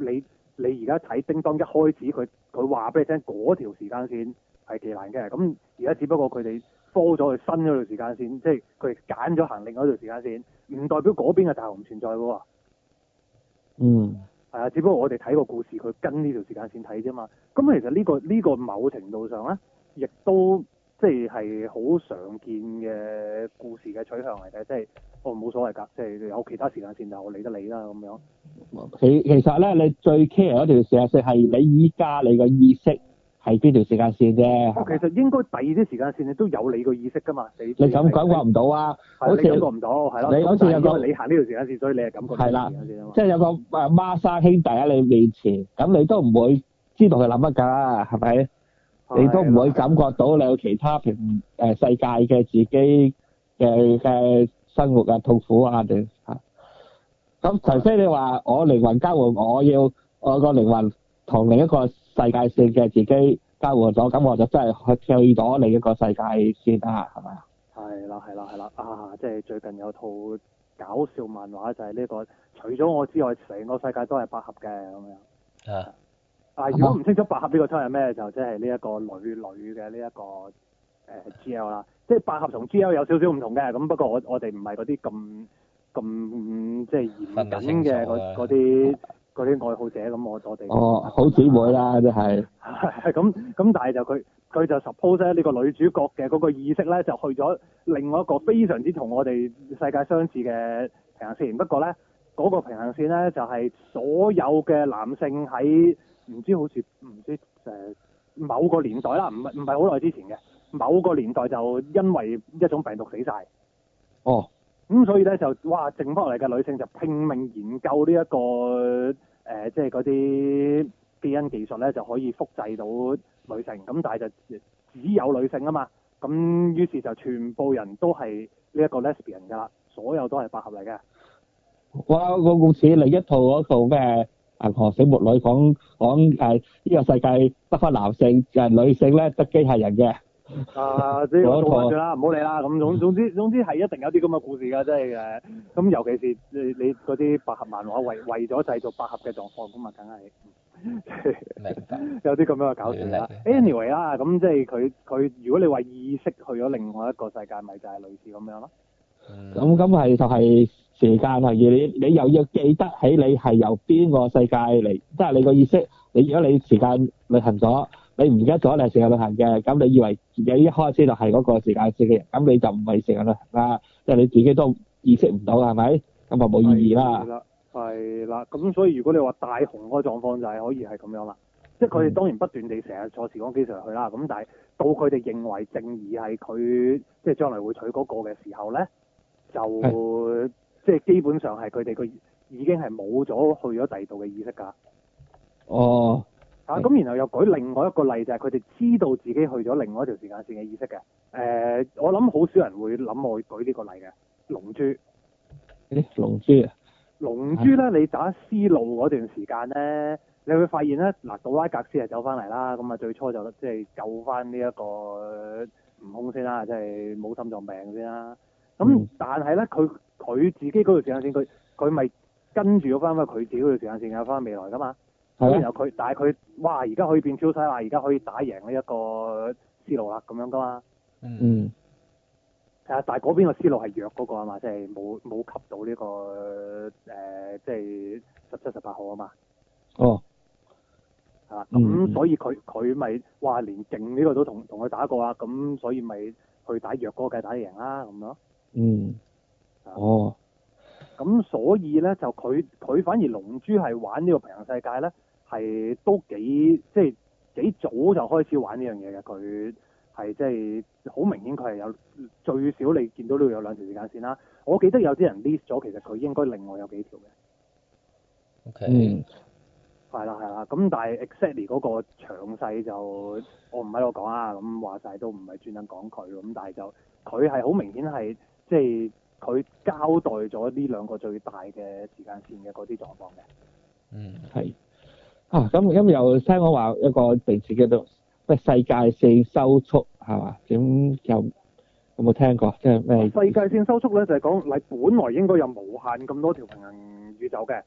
你而家睇叮當一開始佢佢話俾你聽嗰條時間線係幾難嘅，咁而家只不過佢哋科咗去新嗰條時間線，即係佢哋揀咗行另外一條時間線，唔代表嗰邊嘅大雄唔存在嘅喎。 嗯。 係啊，只不過我哋睇個故事，佢跟呢條時間線睇啫嘛。咁其實呢個呢個某程度上咧，亦都即係係好常見嘅故事嘅取向嚟嘅，即係我冇所謂㗎，即係有其他時間線就我理得你啦咁樣。 其其實咧，你最 care 嗰條時間線係你依家你個意識係邊條時間線啫。 哦，其實應該第二啲時間線你都有你個意識㗎嘛，你你感感覺唔到啊？好似你感覺唔到，係咯。 你好似有個你行呢條時間線，所以你係感覺到係啦時間線啊嘛。 即係有個誒孖生兄弟喺你面前，咁你都唔會知道佢諗乜㗎，係咪？你都唔會感覺到你有其他平誒世界嘅自己嘅嘅生活啊、痛苦啊定嚇。咁除非你話我靈魂交換，我要我個靈魂同另一個世界線嘅自己交換咗，咁我就真係去去咗另一個世界線啦，係咪啊？ 係啦，係啦，係啦，啊！即係最近有套搞笑漫畫就係呢個，除咗我之外，成個世界都係百合嘅咁樣。 啊！ 啊！如果唔清楚百合呢個抽係咩，就即係呢一個女女嘅呢一個誒、呃、G L 啦。即係百合同 G L 有少少唔同嘅，咁不過我我哋唔係嗰啲咁咁即係嚴謹嘅嗰嗰啲嗰啲愛好者，咁我我哋哦，好姊妹啦，真係。 係咁咁，但係就佢佢就 suppose 咧呢個女主角嘅嗰個意識咧，就去咗另外一個非常之同我哋世界相似嘅平行線。不過咧，嗰、嗰個平行線咧就係、係、所有嘅男性喺唔知好似唔知誒、呃、某個年代啦，唔係唔係好耐之前嘅某個年代就因為一種病毒死晒。 哦。 咁所以咧就哇，剩翻落嚟嘅女性就拼命研究呢、這、一個誒、呃，即係嗰啲基因技術咧，就可以複製到女性。咁但係就只有女性啊嘛。咁於是就全部人都係呢一個 lesbian 㗎啦，所有都係百合嚟嘅。 哇！個故事另一套嗰套咩銀河醒目女講講誒呢個世界得翻男性，誒女性咧得機械人嘅。 啊！即係我做住啦，唔好理啦。咁總總之總之係一定有啲咁嘅故事㗎，即係誒。咁尤其是你你嗰啲百合漫畫為為咗製造百合嘅狀況，咁啊梗係有啲咁樣嘅搞笑啦。Anyway 啦，咁即係佢佢如果你話意識去咗另外一個世界，咪就係類似咁樣咯。 咁咁係就係時間係你你又要記得起你係由邊個世界嚟，即係你個意識。你如果你時間旅行咗。你唔記得咗你係時間旅行嘅，咁你以為自己一開始就係嗰個時間線嘅人，咁你就唔係時間旅行啦，即係你自己都意識唔到係咪？咁就冇意義啦。係啦， 係啦，咁所以如果你話大雄嗰個狀況就係可以係咁樣啦，即係佢哋當然不斷地成日坐時光機上去啦，咁但係到佢哋認為正義係佢即係將來會取嗰個嘅時候咧，就即係基本上係佢哋個已經係冇咗去咗第二度嘅意識㗎。 哦。 啊，咁然後又舉另外一個例，就係佢哋知道自己去咗另外一條時間線嘅意識嘅。誒、呃，我諗好少人會諗我舉呢個例嘅。龍珠。 誒，龍珠啊！ 龍珠咧，你打思路嗰段時間咧，你會發現咧，嗱，杜拉格斯係走翻嚟啦，咁啊最初就即係救翻呢一個悟空先啦，即係冇心臟病先啦。咁、嗯、但係咧，佢佢自己嗰條時間線，佢佢咪跟住咗翻翻佢自己嗰條時間線有翻未來噶嘛？然後佢，但係佢，哇！而家可以變超細啦，而家可以打贏呢一個思路啦，咁樣噶嘛。 嗯。 係啊，但係嗰邊個思路係弱嗰個啊嘛，即係冇冇吸到呢、這個誒、呃，即係十七、十八號啊嘛。 哦。 係啦，咁所以佢佢咪話連勁呢個都同同佢打過啊，咁所以咪去打弱嗰個計打得贏啦，咁咯。 嗯。哦。 咁所以咧，就佢佢反而龍珠係玩呢個平行世界咧，係都幾即係幾早就開始玩呢樣嘢嘅。佢係即係好明顯，佢係有最少你見到呢度有兩條時間線啦。我記得有啲人 list 咗，其實佢應該另外有幾條嘅。 O K。 嗯。 係啦係啦，咁但係 exactly 嗰個詳細就我唔喺度講啊。咁話晒都唔係專登講佢咁，但係就佢係好明顯係即係。佢交代咗呢兩個最大嘅時間線嘅嗰啲狀況嘅。 嗯， 係。啊，咁咁又聽講話一個名詞叫做咩世界線收束係嘛？咁有有冇聽過？即係咩？ 世界線收束咧就係講你本來應該有無限咁多條平行宇宙嘅，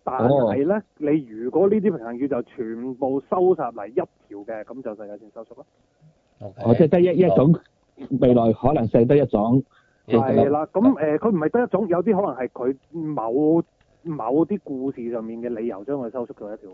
但係咧，你如果呢啲平衡宇宙全部收集嚟一條嘅，咁就世界線收縮咯。 OK。 哦，即係得一一種未來可能性得一種。 係啦，咁誒，佢唔係得一種，有啲可能係佢某某啲故事上面嘅理由將佢收縮咗一條。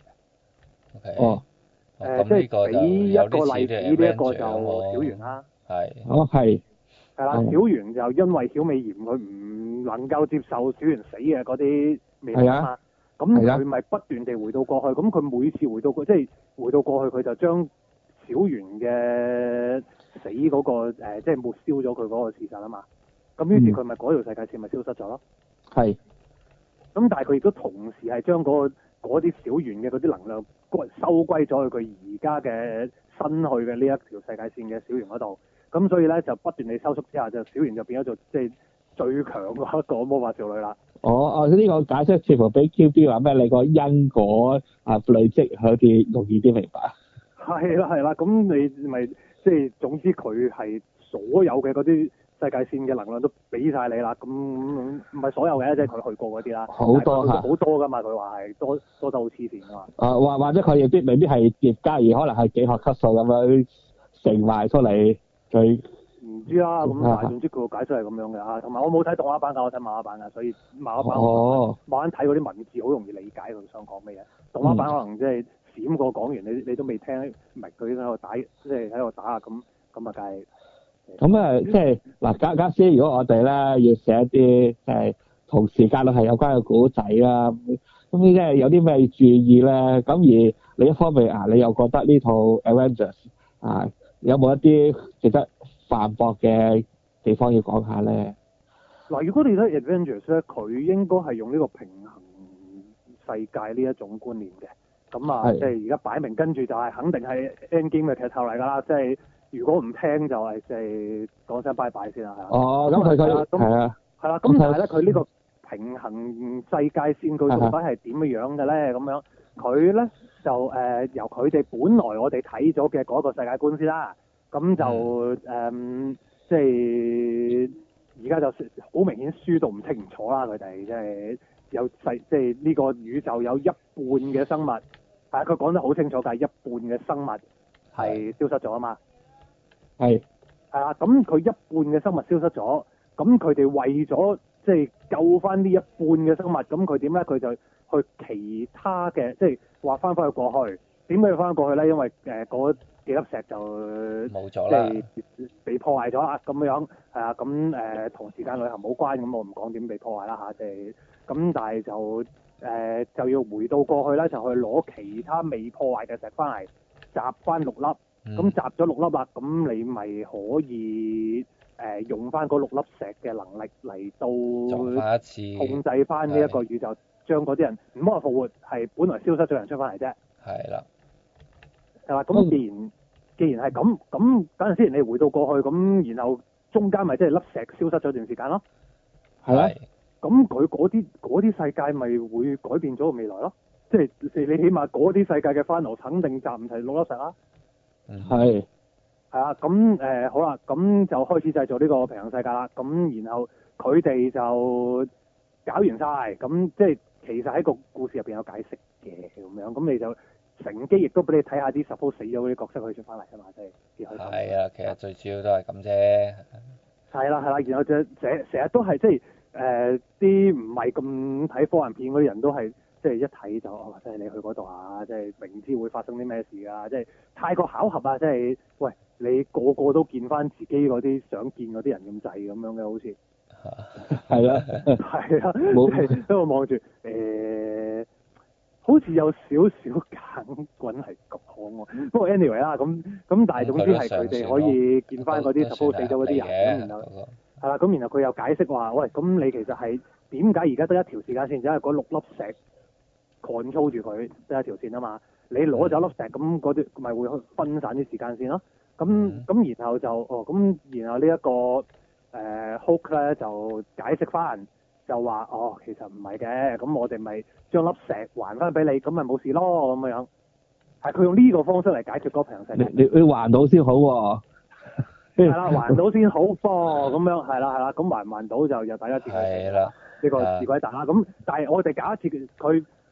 OK。 哦。 誒，即係俾一個例子，呢一個就小圓啦。 係。 哦，係。 係啦，小圓就因為曉美炎佢唔能夠接受小圓死嘅嗰啲未來啊嘛，咁佢咪不斷地回到過去，咁佢每次回到過，即係回到過去，佢就將小圓嘅死嗰、嗰個誒、呃，即係抹消咗佢嗰個事實啊嘛。咁於是佢咪嗰條世界線咪消失咗咯。係。咁但係佢亦都同時係將嗰嗰啲小圓嘅嗰啲能量收歸咗去佢而家嘅新去嘅呢一條世界線嘅小圓嗰度。咁所以咧就不斷地收縮之下，就小圓就變咗做即係最強嗰一個魔法少女啦。哦哦，呢、呢個解釋似乎比 Q B 話咩？你個因果啊累積好似容易啲明白。係啦係啦，咁你咪即係總之佢係所有嘅嗰啲世界線嘅能量都俾晒你啦。咁唔係所有嘅，即係佢去過嗰啲啦。好多嚇。好多㗎嘛，佢話係多多得好黐線㗎嘛。啊，或或者佢亦都未必係疊加，而可能係幾何級數咁樣乘埋出嚟。佢唔知啦，咁但係總之佢個解釋係咁樣嘅嚇，同埋我冇睇動畫版㗎，我睇漫畫版㗎，所以漫畫版我慢慢睇嗰啲文字好容易理解佢想講咩嘢。動畫版可能即係閃過講完，你你都未聽明佢喺度打，即係喺度打啊咁咁啊，梗係咁啊，即係嗱，假假設如果我哋咧要寫一啲即係同時間都係有關嘅古仔啦，咁即係有啲咩注意咧？咁而另一方面啊，你又覺得呢套 Avengers 啊？有冇一啲值得反駁嘅地方要講下咧？嗱，如果你睇 Avengers 咧，佢應該係用呢個平衡世界呢一種觀念嘅。咁啊，即係而家擺明跟住就係肯定係 Endgame 嘅劇透嚟㗎啦。即係如果唔聽就係即係講聲拜拜先啦，係啊。哦，咁佢佢係啊，係啦。咁但係咧，佢呢個平衡世界線佢到底係點嘅樣嘅咧？咁樣佢咧就誒、呃、由佢哋本來我哋睇咗嘅嗰個世界觀先啦。咁就誒、嗯嗯，即係而家就好明顯輸到唔清唔楚啦！佢哋即係有細，即係呢個宇宙有一半嘅生物，係佢講得好清楚，但係一半嘅生物係消失咗啊嘛。係。係啊，咁佢一半嘅生物消失咗，咁佢哋為咗即係救翻呢一半嘅生物，咁佢點咧？佢就去其他嘅，即係話翻返去過去。點解要翻過去咧？因為誒嗰、呃、幾粒石就冇咗啦，即係被破壞咗啦，咁樣係啊，咁誒同時間旅行冇關，咁我唔講點被破壞啦嚇，即係咁，但係就誒、呃、就要回到過去啦，就去攞其他未破壞嘅石翻嚟，集翻六粒，咁、嗯、集咗六粒啦，咁你咪可以誒、呃、用翻嗰六粒石嘅能力嚟到控制翻呢一個宇宙，將嗰啲人唔好話復活，係本來消失咗人出翻嚟啫。係啦。係啦，咁既然既然係咁，咁等陣先，你回到過去，咁然後中間咪即係粒石消失咗段時間咯。係啊。咁佢嗰啲嗰啲世界咪會改變咗個未來咯。即係你起碼嗰啲世界嘅 final 肯定集唔齊六粒石啦。係。係啊，咁誒、呃、好啦，咁就開始製造呢個平衡世界啦。咁然後佢哋就搞完晒，咁即係其實喺個故事入邊有解釋嘅咁樣，咁你就。乘機亦都俾你睇下啲 suppose 死咗嗰啲角色可以出翻嚟㗎嘛，即係係啊，其實最主要都係咁啫。係啦係啦，然後就成成日都係即係誒啲唔係咁睇科幻片嗰啲人都係即係一睇就哦，即係你去嗰度啊，即係明知會發生啲咩事啊，即係太過巧合啊，即係喂你個個都見翻自己嗰啲想見嗰啲人咁滯咁樣嘅好似。係啦。係啦。冇係，因為我望住誒。好似有少少揀滾係咁喎，不過 anyway 啦，咁咁但係總之係佢哋可以見翻嗰啲 suppose 死咗嗰啲人，咁然後係啦，咁然後佢又解釋話，喂，咁你其實係點解而家得一條時間線，就係嗰六粒石 control 住佢得一條線啊嘛，你攞走粒石，咁嗰啲咪會分散啲時間線咯，咁咁、嗯、然後就哦，咁然後呢、這、一個誒、呃、Hulk 咧就解釋翻。就話哦，其實唔係嘅，咁我哋咪將粒石還翻俾你，咁咪冇事咯咁樣。係佢用呢個方式嚟解決嗰個平衡世界。你你你還到先好喎。係啦，還到先好噃，咁樣係啦係啦，咁還唔還到就由大家自己決定啦。呢個自鬼蛋啦。咁但係我哋假設佢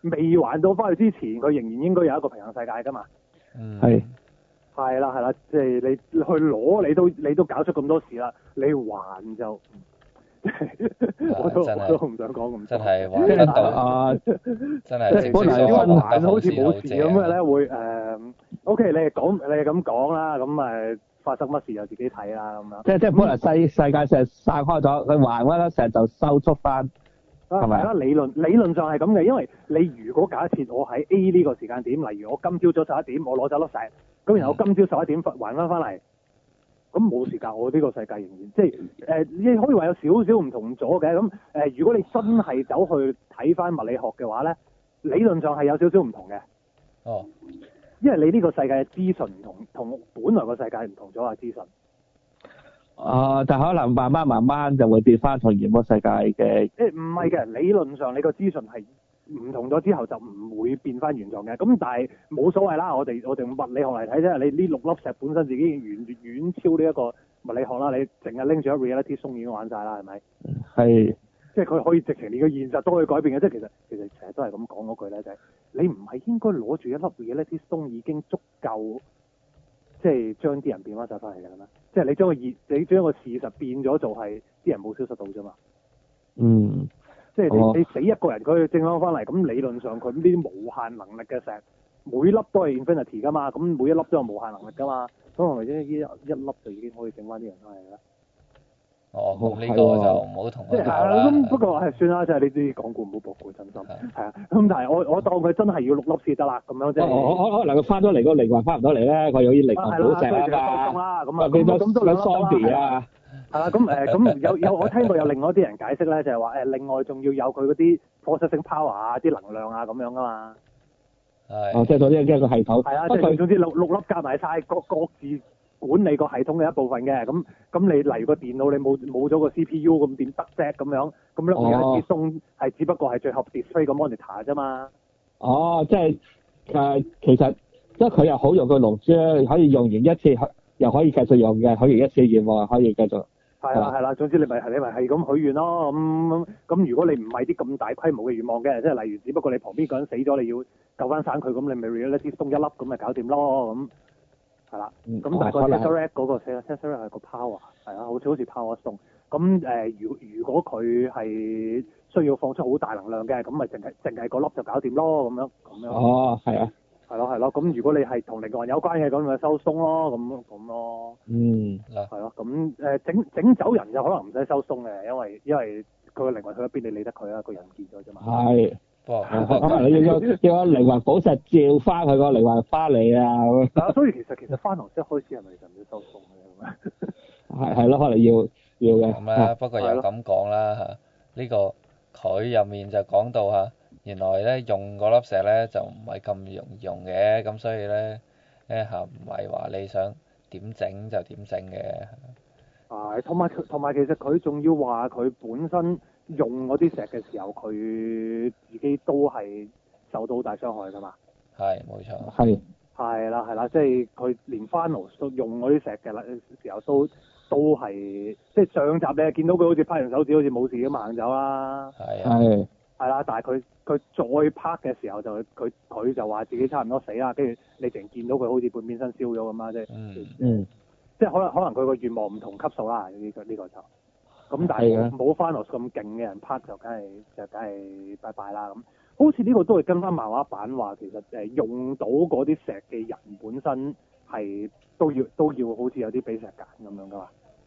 未還到翻去之前，佢仍然應該有一個平行世界㗎嘛。 嗯。 係。 係啦係啦，即係你去攞你都你都搞出咁多事啦，你還就。我都我都唔想講咁多。 真係玩得到啊！ 真係正本來常玩還好似冇事咁嘅咧。 咧，會誒 OK，你係講你係咁講啦，咁誒發生乜事就自己睇啦咁樣。 即即本來世世界上散開咗，佢還翻一成就收縮翻，係咪啊？理論理論上係咁嘅，因為你如果假設我喺 A 呢個時間點，例如我今朝早十一點我攞走粒石，咁然後我今朝十一點還翻翻嚟。咁冇時間，我呢個世界仍然即係誒、呃，你可以話有少少唔同咗嘅。咁誒、呃，如果你真係走去睇翻物理學嘅話咧，理論上係有少少唔同嘅。 哦。 因為你呢個世界嘅資訊唔同，同本來個世界唔同咗啊資訊。 啊、呃！但可能慢慢慢慢就會變翻同原本世界嘅。 誒唔係嘅，理論上你個資訊係唔同咗之後就唔會變翻原狀嘅。咁但係冇所謂啦，我哋我哋用物理學嚟睇啫。你呢六粒石本身自己遠遠超呢一個物理學啦，你淨係拎住一 reality stone 已經玩晒啦，係咪？ 係。 即係佢可以直情連個現實都可以改變嘅。即係其實其實成日都係咁講嗰句咧，就係、是、你唔係應該攞住一粒 reality stone 已經足夠，即係將啲人變翻晒翻嚟嘅咩？即係你將個現你將個事實變咗做係啲人冇消失到啫嘛。 嗯。 即係你、 哦、 你死一個人佢正翻翻嚟，咁理論上佢呢啲無限能力嘅石，每粒都係 infinity 噶嘛，咁每一粒都有無限能力噶嘛，咁係咪先一一粒就已經可以整翻啲人翻嚟咧？ 哦，咁呢個就唔好同佢講啦。 咁不過係算啦，即係你啲講故唔好博古真心，係啊。咁但係我我當佢真係要六粒先得啦，咁樣即係。我我可能佢翻咗嚟個靈魂翻唔到嚟咧，佢有啲靈魂寶石啊嘛。 咁啊變咗咁都兩 zombie 啊。 係啦，咁誒咁有有我聽過有另外一啲人解釋咧，就係話誒另外仲要有佢嗰啲 processing power 啊、啲能量啊咁樣噶嘛。 係。 哦，即係總之一個系統。 係啊，即係總之六六粒夾埋晒，各各自管理個系統嘅一部分嘅。咁咁你例如個電腦你冇冇咗個 C P U 咁點得啫？咁樣咁咧而家啲鬆係只不過係最後 display 個 monitor 啫嘛。 哦，即係誒、呃，其實即係佢又好用個龍珠，可以用完一次又可以繼續用嘅，可以一次願望可以繼續。 係啦係啦，總之你咪你咪係咁許願咯。咁咁如果你唔係啲咁大規模嘅願望嘅，即係例如只不過你旁邊個人死咗，你要救翻生佢，咁你咪 reality stone 一粒咁咪搞掂咯。咁係啦。咁、嗯、但係個 Tesseract 嗰個 Tesseract 係個 power 係啊，好似好似 power stone。咁誒，如如果佢係需要放出好大能量嘅，咁咪淨係淨係個粒就搞掂咯。咁樣咁樣。 哦，係啊。 係咯係咯，咁如果你係同靈魂有關嘅，咁咪收鬆咯，咁咁咯。 嗯。 係咯，咁誒整整走人就可能唔使收鬆嘅，因為因為佢個靈魂去咗邊，你理得佢啊？個人唔見咗啫嘛。係。 不過可能你要要個靈魂寶石照翻佢個靈魂翻嚟啊咁。 啊，所以其實其實翻紅即係開始係咪就唔要收鬆嘅？ 係係咯，可能要要嘅。 咁啦，不過又咁講啦嚇，呢個佢入面就講到嚇。原來咧用嗰粒石咧就唔係咁容易用嘅，咁所以咧咧嚇唔係話你想點整就點整嘅。 係，同埋同埋其實佢仲要話佢本身用嗰啲石嘅時候，佢自己都係受到好大傷害㗎嘛。 係，冇錯。 係。 係啦係啦，即係佢連 Final 都用嗰啲石嘅時候都都係，即係上集你係見到佢好似拍完手指好似冇事咁行走啦。 係啊。係。 係啦，但係佢佢再拍嘅時候就佢佢就話自己差唔多死啦，跟住你淨見到佢好似半邊身燒咗咁啦，即係嗯嗯， 即係可能可能佢個願望唔同級數啦，呢、呢個呢、呢個就咁，但係冇 Final 咁勁嘅人拍就梗係就梗係拜拜啦咁。好似呢個都係跟翻漫畫版話，其實誒用到嗰啲石嘅人本身係都要都要好似有啲俾石揀咁樣噶嘛。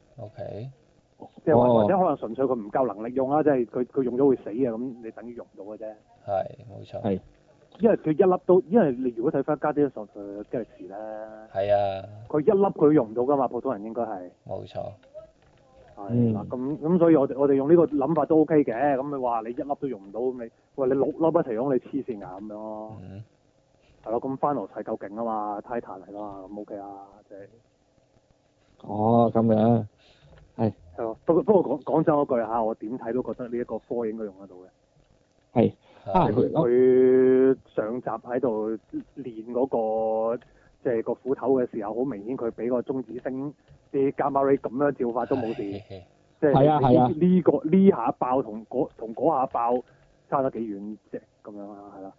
OK。 即係或者可能純粹佢唔夠能力用啦，即係佢佢用咗會死啊，咁你等於用唔到嘅啫。 係，冇錯。 係。 因為佢一粒都，因為你如果睇翻加啲數據嘅 Galaxy 咧。係啊。佢一粒佢用唔到噶嘛，普通人應該係。 冇錯。 係啦，咁咁所以我哋我哋用呢個諗法都 OK 嘅，咁你話你一粒都用唔到，咁你喂你六粒一齊用，你黐線牙咁樣咯。嗯。係咯，咁 Final 係夠勁啊嘛 ，Titan 嚟噶嘛，咁 OK 啊，即係。 哦，咁樣。係。 係咯，不過不過講講真嗰句嚇，我點睇都覺得呢一個科應該用得到嘅。係。啊！佢佢上集喺度練嗰個即係個斧頭嘅時候，好明顯佢俾個中子星啲 gamma ray 咁樣照法都冇事。即係係啊係啊！呢個呢下爆同嗰同嗰下爆差得幾遠啫？咁樣啊，係啦。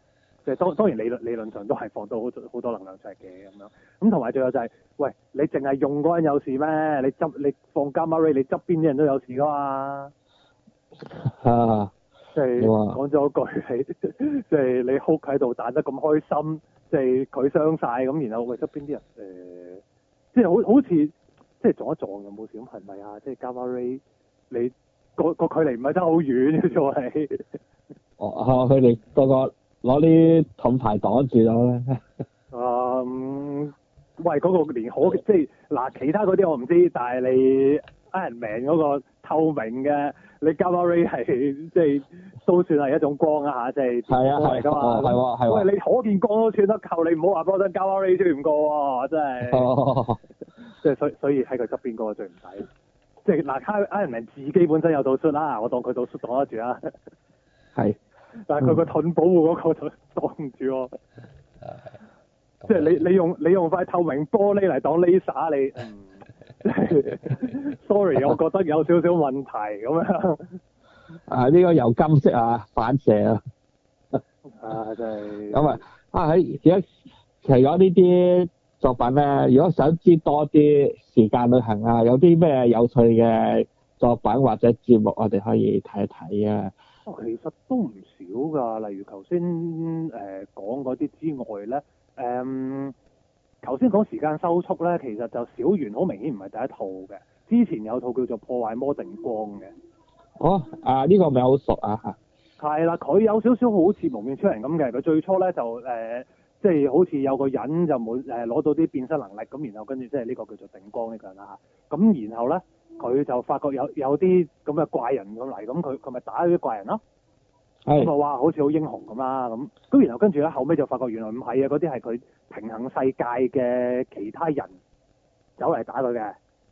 即係當當然理論理論上都係放到好多好多能量石嘅咁樣。咁同埋最後就係、是，喂，你淨係用嗰人有事咩？你執你放 gamma ray，你側邊啲人都有事噶嘛？ 啊！ 即係講咗句係，即係你 Hulk 喺度彈得咁開心，即係佢傷晒咁，然後喂側邊啲人誒、呃，即係好好似即係撞一撞有冇事咁係咪啊？即係 gamma ray，你個個距離唔係得好遠嘅啫係。 哦，佢哋個個攞啲盾牌擋住咗咧。 嗯，喂，嗰、那個連可即係嗱，其他嗰啲我唔知，但係你 Iron Man 嗰個透明嘅，你 Gamma Ray 係即係都算係一種光啊嚇，即係係啊係㗎嘛， 係喎係喎。 喂，你可見光都穿得夠，你唔好話幫我 Gamma Ray 穿唔過喎，真係。哦。即係所所以喺佢側邊嗰個最唔使，即係嗱，Iron Man 自己本身有套 suit 啦，我當佢套 suit 擋得住啦。係。但係佢個盾保護嗰個就擋唔住喎。即係你你用你用塊透明玻璃嚟擋 laser， 你嗯，sorry，我覺得有少少問題咁樣。 啊，呢個有金色啊，反射啊。 啊，真係。 咁啊，啊喺而家除咗呢啲作品咧，如果想知多啲時間旅行啊，有啲咩有趣嘅作品或者節目，我哋可以睇一睇啊。 哦，其實都唔少㗎，例如頭先誒講嗰啲之外咧。誒，頭先講時間收束咧，其實就小圓好明顯唔係第一套嘅，之前有套叫做破壞魔定光嘅。 哦，啊呢、這個咪好熟啊嚇。係啦，佢有少少好似蒙面超人咁嘅，佢最初咧就誒，即、呃、係、就是、好似有個人就冇誒攞到啲變身能力，咁然後跟住即係呢個叫做定光呢個人啦嚇，咁然後咧佢就發覺有有啲咁嘅怪人咁嚟，咁佢佢咪打啲怪人咯。咁啊話好似好英雄咁啦，咁咁然後跟住咧後尾就發覺原來唔係啊，嗰啲係佢平衡世界嘅其他人走嚟打佢嘅。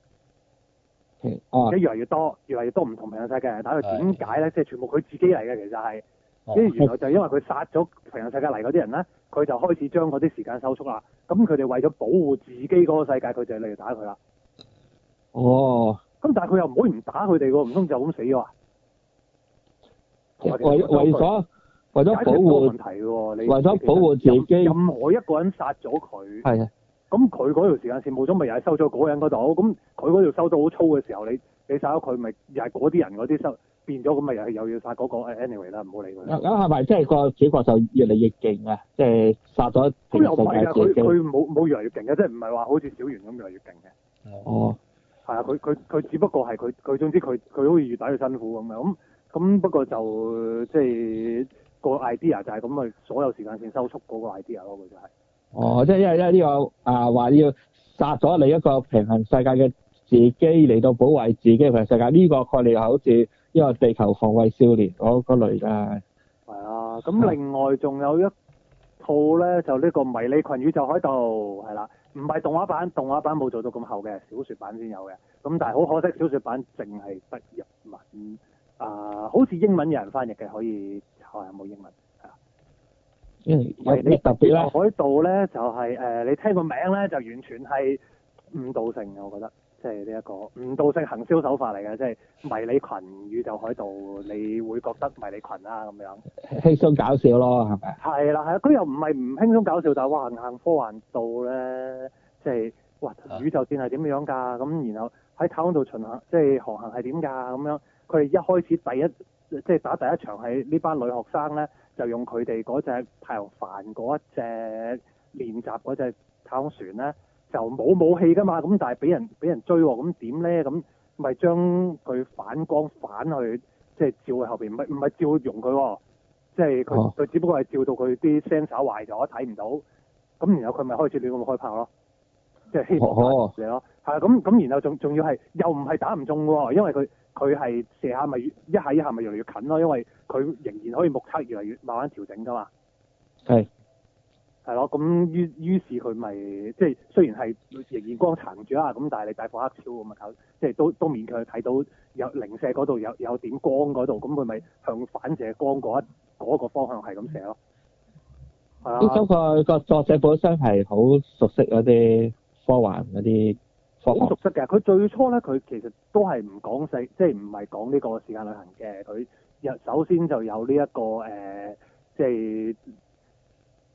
哦。而且越嚟越多，越嚟越多唔同平衡世界人打佢，點解咧？即係全部佢自己嚟嘅，其實係。跟住原來就因為佢殺咗平衡世界嚟嗰啲人咧，佢就開始將嗰啲時間收縮啦。咁佢哋為咗保護自己嗰個世界，佢就嚟打佢啦。 哦。 咁但係佢又唔可以唔打佢哋喎，唔通就咁死咗啊？ 為為咗為咗保護問題喎，你為咗保護自己， 任何一個人殺咗佢， 係啊， 咁佢嗰條時間線冇咗，咪又係收咗嗰個人嗰度，咁佢嗰條收到好粗嘅時候，你你殺咗佢，咪又係嗰啲人嗰啲收變咗，咁咪又係又要殺嗰個 anyway 啦，唔好理佢。咁係咪即係個主角就越嚟越勁啊？即係殺咗平行世界嘅自己。 佢佢冇冇越嚟越勁嘅，即係唔係話好似小圓咁越嚟越勁嘅。 哦。係啊，佢佢佢只不過係佢佢總之佢佢好似越打越辛苦咁樣咁。咁不過就即係個 idea 就係咁啊，所有時間線收縮嗰個 idea 咯，佢就係。 哦，即係因為因為呢個啊話要殺咗你一個平衡世界嘅自己嚟到保衞自己嘅平衡世界，呢個概念好似呢個地球防衞少年嗰嗰類㗎。 係啊，咁另外仲有一套咧，就呢個迷你群宇宙海盜係啦，唔係動畫版，動畫版冇做到咁厚嘅，小説版先有嘅。咁但係好可惜，小説版淨係得日文。啊、呃，好似英文有人翻譯嘅，可以查下有冇英文係啊。因為有啲特別啦。海盜咧就係、是、誒、呃，你聽個名咧就完全係誤導性嘅，我覺得，即係呢一個誤導性行銷手法嚟嘅，即、就、係、是、迷你群宇宙海盜，你會覺得迷你群啦、啊、咁樣。輕鬆搞笑咯，係咪？係啦，係啊，佢又唔係唔輕鬆搞笑，但係哇，行科幻到咧，即係哇，宇宙線係點樣㗎？咁然後喺太空度巡行，即係航行係點㗎？咁樣。佢哋一開始第一即係打第一場係呢班女學生咧，就用佢哋嗰隻太陽帆嗰一隻練習嗰隻太空船咧，就冇武器㗎嘛，咁但係俾人俾人追喎，咁點咧？咁咪將佢反光反去，即係照去後邊，唔係唔係照溶佢喎，即係佢佢只不過係照到佢啲 sensor 壞咗睇唔到，咁然後佢咪開始亂咁開炮咯，即係希望嚟咯，係咁咁，然後仲仲要係又唔係打唔中喎，因為佢。佢係射下咪一下一下咪越嚟越近咯，因為佢仍然可以目測越嚟越慢慢調整噶嘛。係。係咯，咁於於是佢咪即係雖然係仍然光殘住啦，咁但係你大火黑超咁啊，即係都都勉強睇到有零射嗰度有有點光嗰度，咁佢咪向反射光嗰一嗰個方向係咁射咯。係啊。呢首個個作者本身係好熟悉嗰啲科幻嗰啲。好熟悉嘅，佢最初咧，佢其實都係唔講世，即係唔係講呢個時間旅行嘅。佢首先就有呢、這、一個誒、呃，即係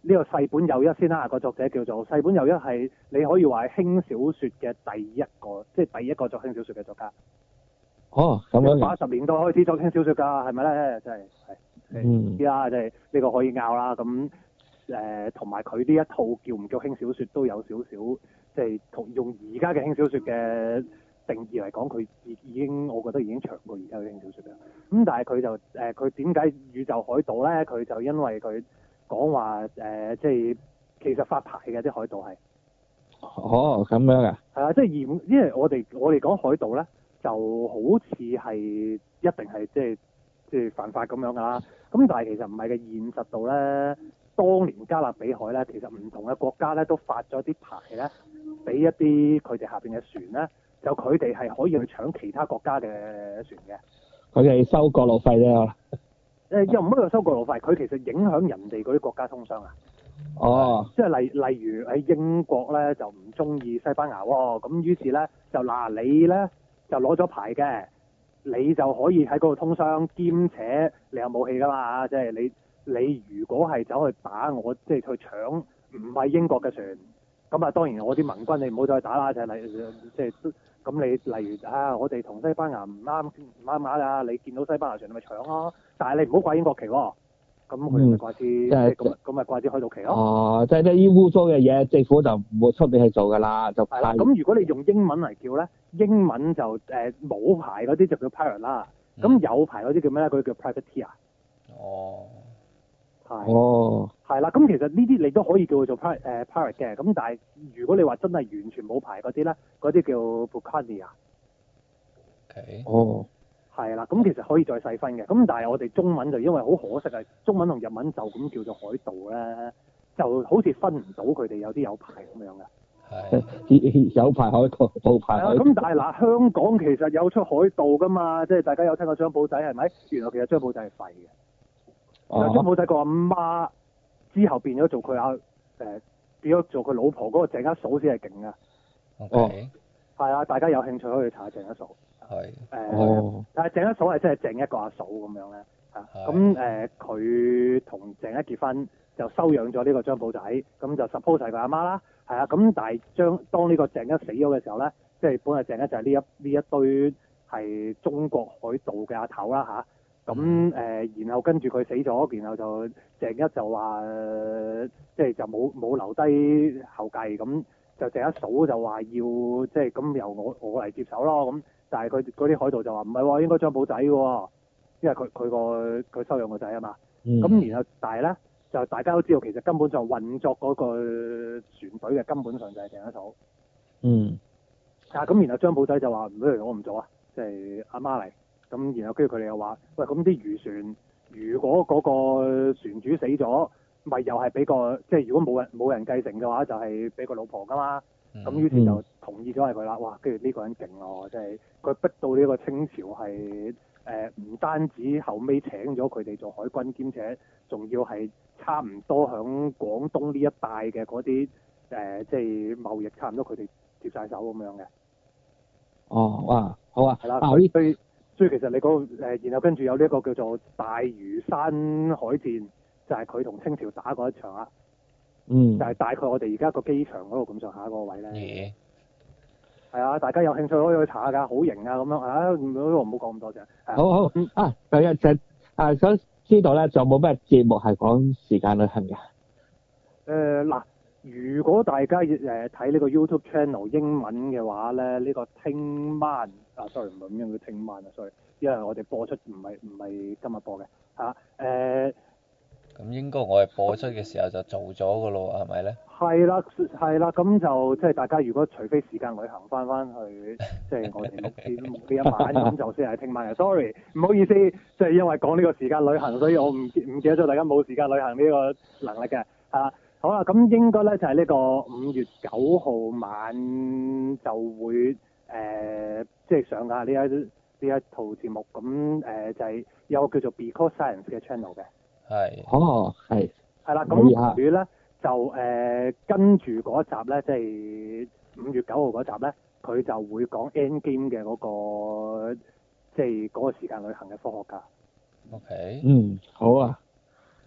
呢個細本有一先啦，個作者叫做細本有一，係你可以話係輕小說嘅第一個，即係第一個作輕小說嘅作家。 哦，咁樣嘅。 八十年代開始作輕小說㗎，係咪咧？真係係。 嗯。 知啦，即係呢個可以拗啦。咁誒，同埋佢呢一套叫唔叫輕小說都有少少，即係同用而家嘅輕小說嘅定義嚟講，佢已已經我覺得已經長過而家嘅輕小說啦。咁但係佢就誒，佢點解宇宙海盜咧？佢就因為佢講話誒，即係其實發牌嘅啲海盜係。 哦，咁樣啊。係啊，即係嚴，因為我哋我哋講海盜咧，就好似係一定係即係即係犯法咁樣㗎啦。咁但係其實唔係嘅，現實度咧，當年加勒比海咧，其實唔同嘅國家咧都發咗啲牌咧，俾一啲佢哋下邊嘅船咧，就佢哋係可以去搶其他國家嘅船嘅。 佢哋收過路費啫。 誒又唔可以話收過路費，佢其實影響人哋嗰啲國家通商啊。 哦。 即係例例如喺英國咧就唔中意西班牙喎，咁於是咧就嗱你咧就攞咗牌嘅，你就可以喺嗰度通商，兼且你有武器㗎嘛，即係你你如果係走去打我，即係去搶唔係英國嘅船，咁啊當然我啲盟軍你唔好再打啦，就係例即係咁你例如啊，我哋同西班牙唔啱唔啱啱啊，你見到西班牙船你咪搶咯，但係你唔好掛英國旗喎。咁佢哋咪掛支，即係咁咁咪掛支海盜旗咯。哦， 即係啲污糟嘅嘢，政府就唔會出俾佢做㗎啦，就係啦。咁如果你用英文嚟叫咧，英文就誒冇牌嗰啲就叫 pirate 啦。咁、嗯、有牌嗰啲叫咩咧？嗰啲叫 privateer。哦。係。哦。係啦，咁其實呢啲你都可以叫佢做 pirate 誒 pirate 嘅。咁但係如果你話真係完全冇牌嗰啲咧，嗰啲叫 buccaneer。 OK。 哦。係啦，咁其實可以再細分嘅，咁但係我哋中文就因為好可惜啊，中文同日文就咁叫做海盜咧，就好似分唔到佢哋有啲有牌咁樣嘅。 係。有牌海盜，冇牌海盜。 咁但係嗱，香港其實有出海盜噶嘛，即係大家有聽過張寶仔係咪？原來其實張寶仔係廢嘅。哦。張寶仔個阿媽之後變咗做佢阿誒變咗做佢老婆嗰個鄭一嫂先係勁啊。 哦。 係啊，大家有興趣可以查下鄭一嫂。係，誒， 哦、 但係鄭一嫂係真係鄭一個阿嫂咁樣咧，嚇，咁誒佢同鄭一結婚就收養咗呢個張寶仔，咁就 suppose 係佢阿媽啦，係啊，咁但係將當呢個鄭一死咗嘅時候咧，即係本來鄭一就係呢一呢一堆係中國海盜嘅阿頭啦吓，咁、啊、誒、呃、然後跟住佢死咗，然後就鄭一就話、呃、即係就冇冇留低後繼，咁就鄭一嫂就話要即係咁由我我嚟接手咯咁。但係佢嗰啲海盜就話唔係喎，應該張寶仔嘅喎，因為佢佢個佢收養個仔啊嘛。咁、嗯、然後但係咧就大家都知道，其實根本就運作嗰個船隊嘅根本上就係鄭一嫂。 嗯。 啊咁，然後張寶仔就話唔如我唔做啊，即係阿媽嚟。咁然後跟住佢哋又話，喂咁啲漁船如果嗰個船主死咗，咪又係俾個即係如果冇人冇人繼承嘅話，就係俾個老婆㗎嘛。咁、嗯、於是就同意咗係佢啦，哇！跟住呢個人勁咯，即係佢逼到呢個清朝係誒唔單止後尾請咗佢哋做海軍，兼且仲要係差唔多響廣東呢一帶嘅嗰啲誒即係貿易差唔多佢哋接晒手咁樣嘅。 哦，哇，好啊。 係啦，所以所以所以其實你嗰、那個、呃、然後跟住有呢一個叫做大嶼山海戰，就係佢同清朝打過一場啊。 嗯， 就係大概我哋而家個機場嗰度咁上下嗰個位咧。 嘢、 係啊，大家有興趣可以去查下㗎，好型啊咁樣啊，唔好唔好講咁多啫。 好好啊，第一就啊想知道咧，仲有冇咩節目係講時間旅行嘅？ 誒嗱、呃，如果大家誒睇呢個 YouTube channel 英文嘅話咧，呢、呢個聽晚啊，sorry 唔係咁樣叫聽晚啊 ，sorry，因為我哋播出唔係唔係今日播嘅嚇誒。呃咁應該我哋播出嘅時候就做咗㗎咯，係咪咧？ 係啦，係啦，咁就即係大家如果除非時間旅行翻翻去，即係我哋錄節目呢一晚咁就先係聽晚嘅。Sorry，唔好意思，即係因為講呢個時間旅行，所以我唔唔記得咗大家冇時間旅行呢個能力嘅。啊，好啦，咁應該咧就係呢個五月九號晚就會誒即係上架呢一呢一套節目，咁誒就係有個叫做 Because Science 嘅 channel 嘅。 係。 哦，係。 係啦，咁佢咧就誒、呃、跟住嗰一集咧，即係五月九號嗰集咧，佢就會講 Endgame 嘅嗰、那個即係嗰個時間旅行嘅科學家。 OK。 嗯，好啊。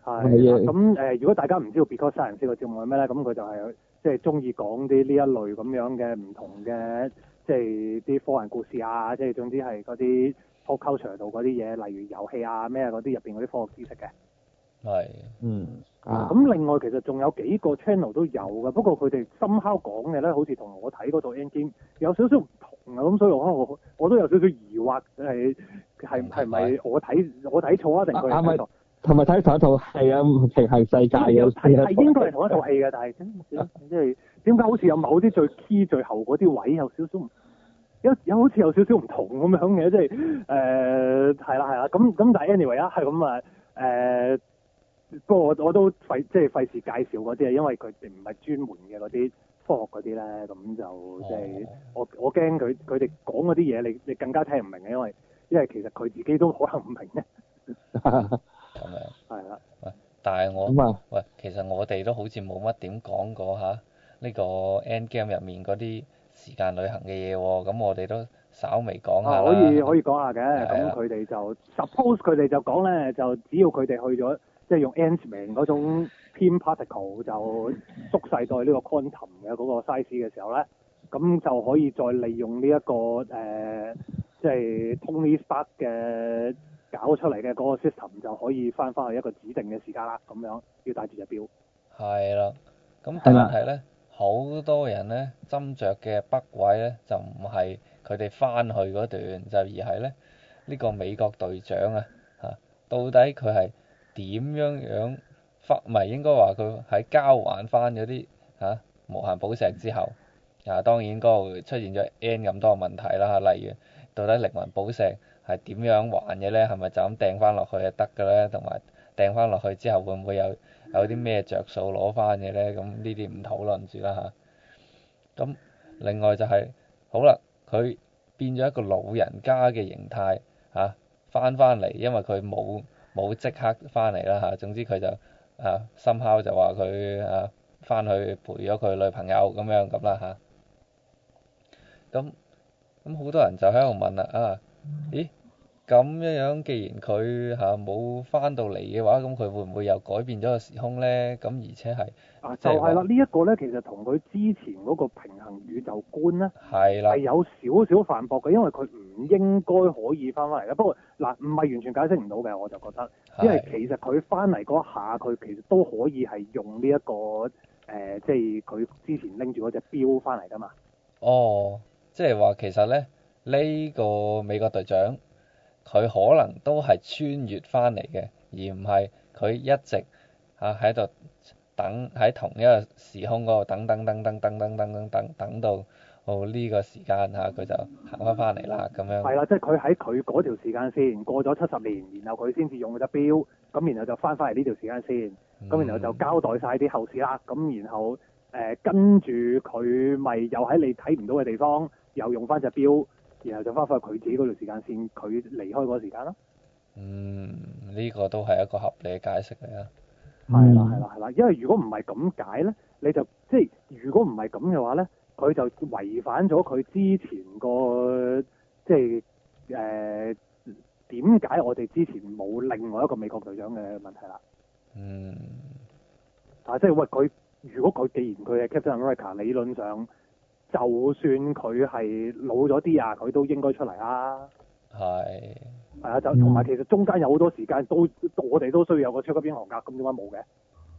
係係啊咁誒，如果大家唔知道 Because Science 呢個節目係咩咧，咁佢就係即係中意講啲呢一類咁樣嘅唔同嘅，即係啲科幻故事啊，即係總之係嗰啲 pop culture 度嗰啲嘢，例如遊戲啊咩嗰啲入邊嗰啲科學知識嘅。 係。 嗯啊咁另外其實仲有幾個 channel 都有嘅，不過佢哋深烤講嘅咧，好似同我睇嗰套 Endgame 有少少唔同啊，咁所以我我我都有少少疑惑係係係咪我睇我睇錯啊，定佢啊咪哋睇錯？ 同埋睇同一套戲啊，平行世界嘅係係應該係同一套戲嘅，但係即係點解好似有某啲最 key 最後嗰啲位有少少唔有有好似有少少唔同咁樣嘅，即係誒係啦係啦，咁咁但係 anyway 啊，係咁啊誒。不過我我都費即係費事介紹嗰啲啊，因為佢哋唔係專門嘅嗰啲科學嗰啲咧，咁就即係、 哦、 我我驚佢佢哋講嗰啲嘢，你你更加聽唔明嘅，因為因為其實佢自己都可能唔明嘅。 咁樣。 係啦。 喂，但係我咁啊喂，其實我哋都好似冇乜點講過嚇呢個 Endgame 入面嗰啲時間旅行嘅嘢喎，咁我哋都稍微講下啊， 啦。 可以可以講下嘅，咁係啊佢哋就 suppose 佢哋就講咧，就只要佢哋去咗，即係用 Ant-Man 嗰種 Pym particle 就縮細到呢個 quantum 嘅嗰個 size 嘅時候咧，咁就可以再利用呢、這、一個誒，即、呃、係、就是、Tony Stark 嘅搞出嚟嘅嗰個 system 就可以翻返去一個指定嘅時間啦，咁樣要帶住隻錶。 係啦，咁但係咧，好多人咧斟酌嘅北位咧就唔係佢哋翻去嗰段，就而係咧呢、呢個美國隊長啊嚇，到底佢係點樣樣翻？唔係應該話佢喺交還翻嗰啲嚇無限寶石之後啊，當然嗰度出現咗 N 咁多問題啦，例如到底靈魂寶石係點樣還嘅咧？係咪就咁掟翻落去就得嘅咧？同埋掟翻落去之後會唔會有有啲咩着數攞翻嘅咧？咁呢啲唔討論住啦嚇。咁另外就係、是、好啦，佢變咗一個老人家嘅形態嚇，翻翻嚟，因為佢冇冇即刻翻嚟啦嚇。總之佢就啊深烤就話佢啊翻去陪咗佢女朋友咁樣咁啦嚇。咁咁好多人就喺度問啦啊，咦？咁樣樣，既然佢嚇冇翻到嚟嘅話，咁佢會唔會又改變咗個時空咧？咁而且係啊， 即係話就係啦，呢一個咧，其實同佢之前嗰個平衡宇宙觀咧係啦係，有少少反駁嘅，因為佢唔應該可以翻返嚟嘅。不過嗱，唔係完全解釋唔到嘅，我就覺得，因為其實佢翻嚟嗰下，佢其實都可以係用呢、這、一個誒、呃，即係佢之前拎住嗰隻錶翻嚟㗎嘛。 哦，即係話其實咧，呢、這個美國隊長佢可能都係穿越翻嚟嘅，而唔係佢一直嚇喺度等喺同一個時空嗰度等等等等等等等等等等到哦呢個時間嚇佢就行翻翻嚟啦咁樣。 係啦，即係佢喺佢嗰條時間線過咗七十年，然後佢先至用嗰隻錶，咁然後就翻返嚟呢條時間線，咁、 嗯、 然後就交代晒啲後事啦，咁然後誒、呃、跟住佢咪又喺你睇唔到嘅地方又用翻隻錶，然後就翻返去佢自己嗰條時間線，佢離開嗰個時間咯。 嗯，呢、這個都係一個合理嘅解釋嚟啊。 係啦係啦係啦，因為如果唔係咁解咧，你就即係如果唔係咁嘅話咧，佢就違反咗佢之前個即係誒點解我哋之前冇另外一個美國隊長嘅問題啦。 嗯。 啊，即係喂佢，如果佢既然佢係 Captain America，理論上就算佢係老咗啲啊，佢都應該出嚟啦。係。係啊，就同埋其實中間有好多時間都我哋都需要有個超級英雄㗎，咁點解冇嘅？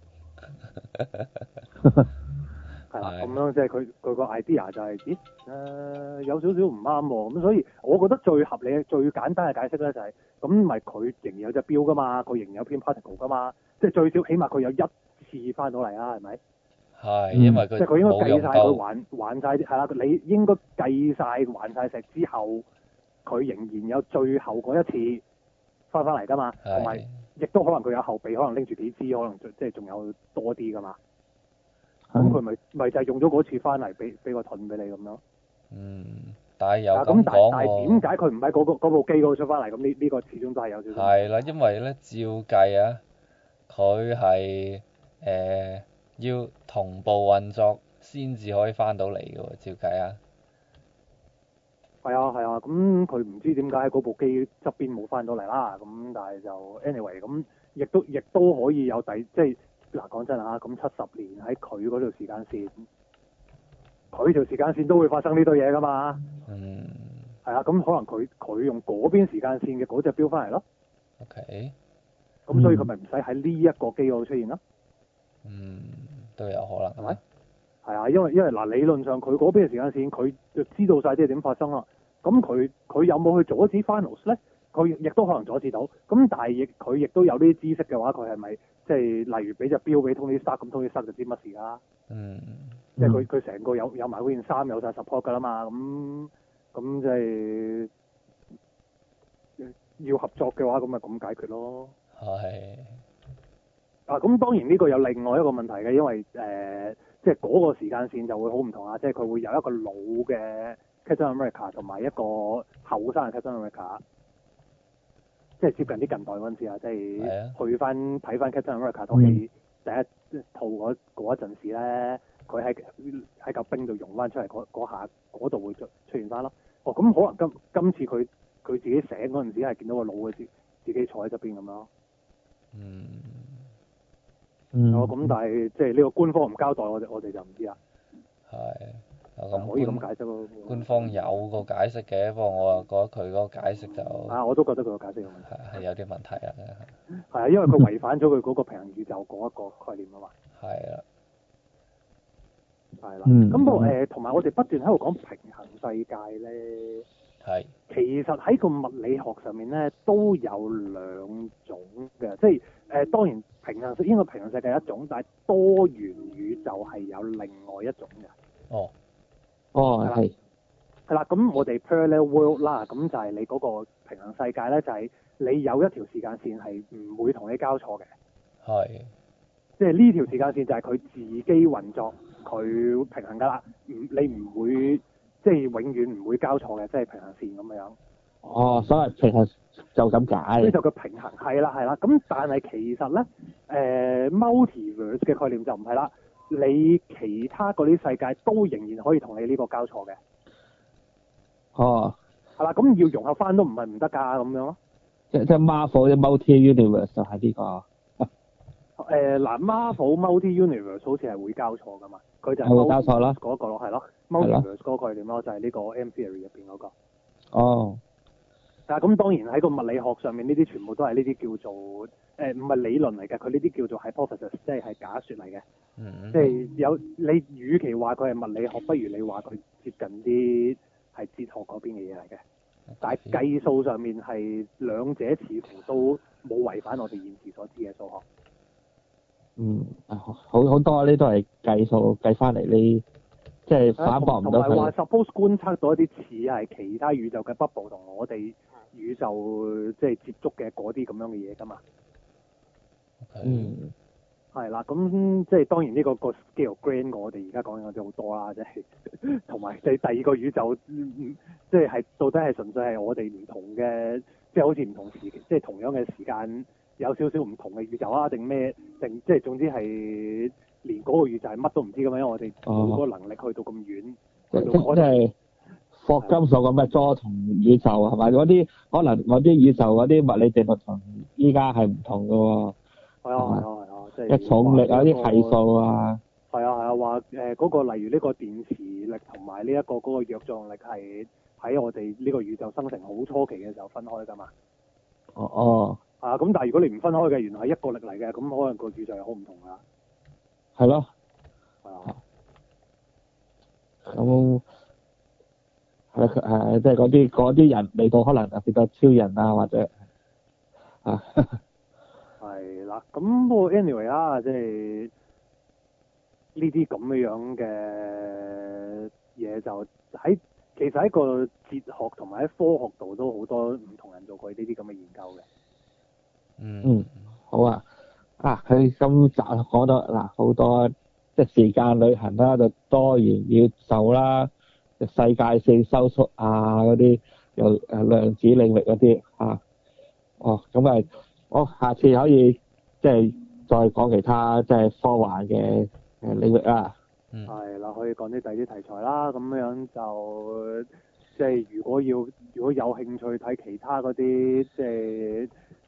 係啦，咁樣即係佢佢個 idea 就係、是，咦誒、呃、有少少唔啱喎，咁所以我覺得最合理、最簡單嘅解釋咧就係、是，咁咪佢仍然有隻錶㗎嘛，佢仍然有 Pym particle 㗎嘛，即係最少起碼佢有一次翻到嚟啦，係咪？係，因為佢即係佢應該計晒佢還還曬啲，係啦，你應該計晒還晒石之後。佢仍然有最後嗰一次翻返嚟㗎嘛，同埋亦都可能佢有後備，可能拎住幾支，可能即係仲有多啲㗎嘛。咁佢咪咪就係用咗嗰次翻嚟，俾俾個盾俾你咁樣。嗯，但係又咁講喎。但係點解佢唔喺嗰個嗰部機嗰度出翻嚟？咁呢呢個始終都係有少少。係啦，因為咧照計啊，佢係誒要同步運作先至可以翻到嚟嘅喎，照計啊。係啊係啊，咁佢唔知點解喺嗰部機側邊冇翻到嚟啦，咁但係就 anyway 咁亦都亦都可以有第即係嗱講真啊，咁七十年喺佢嗰條時間線，佢條時間線都會發生呢堆嘢噶嘛。 嗯。 係啊，咁可能佢佢用嗰邊時間線嘅嗰隻錶翻嚟咯。 OK。 咁所以佢咪唔使喺呢一個機嗰度出現咯。 嗯，都有可能。 係咪？係啊，因為因為嗱理論上佢嗰邊嘅時間線，佢就知道晒啲嘢點發生啦。咁佢佢有冇去阻止 finals 咧？佢亦都可能阻止到。咁但係亦佢亦都有啲知識嘅話，佢係咪即係例如俾隻錶俾 Tony Stark，咁 Tony Stark 就知乜事啦。 嗯。 即係佢佢成個有有埋嗰件衫有晒 support 㗎啦嘛。咁咁即係要合作嘅話，咁咪咁解決咯。 係。 啊，咁當然呢個有另外一個問題嘅，因為誒、呃，即係嗰個時間線就會好唔同啊，即係佢會有一個老嘅 Captain America 同埋一個後生嘅 Captain America，即係接近啲近代嗰陣時啊，即係去翻睇翻 Captain America 套戲第一套嗰嗰一陣時咧，佢喺喺嚿冰度溶翻出嚟嗰下，嗰度會出出現翻咯。哦，咁可能今今次佢佢自己醒嗰陣時係見到個老嘅自自己坐喺側邊咁咯。 嗯。 嗯， 哦，咁但係即係呢個官方唔交代，我哋我哋就唔知啦。 係，咁可以咁解釋咯。 官方有個解釋嘅，不過我又覺得佢嗰個解釋就啊，我都覺得佢個解釋有問題。 係係有啲問題啊。 係啊，因為佢違反咗佢嗰個平行宇宙嗰一個概念啊嘛。 係啊。 係啦。 嗯。 咁不過誒，同埋我哋不斷喺度講平行世界咧。 係。 其實喺個物理學上面咧，都有兩種嘅，即係誒、呃、當然平行世應該平行世界一種，但係多元宇宙係有另外一種嘅。 哦。 哦，係。 係啦，咁我哋 parallel world 啦，咁就係你嗰個平行世界咧，就係、是、你有一條時間線係唔會同你交錯嘅。 係。 即係呢條時間線就係佢自己運作，佢平衡㗎啦，唔你唔會。即係永遠唔會交錯嘅，即係平行線咁樣。 哦，所謂平衡就咁解。 呢就叫平衡，係啦係啦。咁但係其實咧，誒、呃、multiverse 嘅概念就唔係啦。你其他嗰啲世界都仍然可以同你呢個交錯嘅。 哦。 係啦，咁要融合翻都唔係唔得㗎，咁樣咯。 即即 Marvel 嘅 Multi Universe 就係呢個。 誒嗱、呃、Marvel Multi Universe 好似係會交錯㗎嘛？佢就係會交錯啦。 嗰個咯，係咯。Multiverse 嗰個概念咯，就係呢個 M Theory 入邊嗰個。 哦。 但係咁當然喺個物理學上面，呢啲全部都係呢啲叫做誒唔係理論嚟嘅，佢呢啲叫做 hypothesis，即係係假説嚟嘅。 嗯。 即係有你，與其話佢係物理學，不如你話佢接近啲係哲學嗰邊嘅嘢嚟嘅。Okay. 但係計數上面係兩者似乎都冇違反我哋現時所知嘅數學。 嗯，好好多呢都係計數計翻嚟呢，即係反駁唔到佢。 同埋話 suppose 觀察到一啲似係其他宇宙嘅 bubble 同我哋宇宙即係接觸嘅嗰啲咁樣嘅嘢㗎嘛。 Okay. 嗯。係啦，咁即係當然呢個個 scale grand 過我哋而家講嘅嗰啲好多啦，即係同埋即係第二個宇宙，即係係到底係純粹係我哋唔同嘅，即係好似唔同時期，即係同樣嘅時間有少少唔同嘅宇宙啊，定咩？定即係總之係連嗰個宇宙係乜都唔知咁樣，因為我哋冇嗰個能力去到咁遠， 哦、 去到即係霍金所講嘅多重宇宙係咪？嗰啲可能嗰啲宇宙嗰啲物理定律同依家係唔同㗎喎。 係啊係啊係啊，即係一重力啊啲係數啊。 係啊係啊，話誒嗰個例如呢個電磁力同埋呢一個嗰、嗰個弱撞力係喺我哋呢個宇宙生成好初期嘅時候分開㗎嘛。 哦哦。 啊，咁但係如果你唔分開嘅，原來係一個力嚟嘅，咁可能個宇宙係好唔同㗎。 係咯。 係啊。 咁係誒，即係嗰啲嗰啲人嚟到，可能變咗超人啊，或者啊。 係啦，咁不過 anyway 啦，即係呢啲咁嘅樣嘅嘢就喺其實喺個哲學同埋喺科學度都好多唔同人做過呢啲咁嘅研究嘅。 嗯。 嗯，好啊。啊，佢今集講到嗱好多，即係時間旅行啦，就多元宇宙啦，世界性收縮啊嗰啲，又誒量子領域嗰啲啊。哦，咁啊，我下次可以即係再講其他即係科幻嘅誒領域啦。 嗯。 係啦，可以講啲第啲題材啦，咁樣就即係如果要如果有興趣睇其他嗰啲即係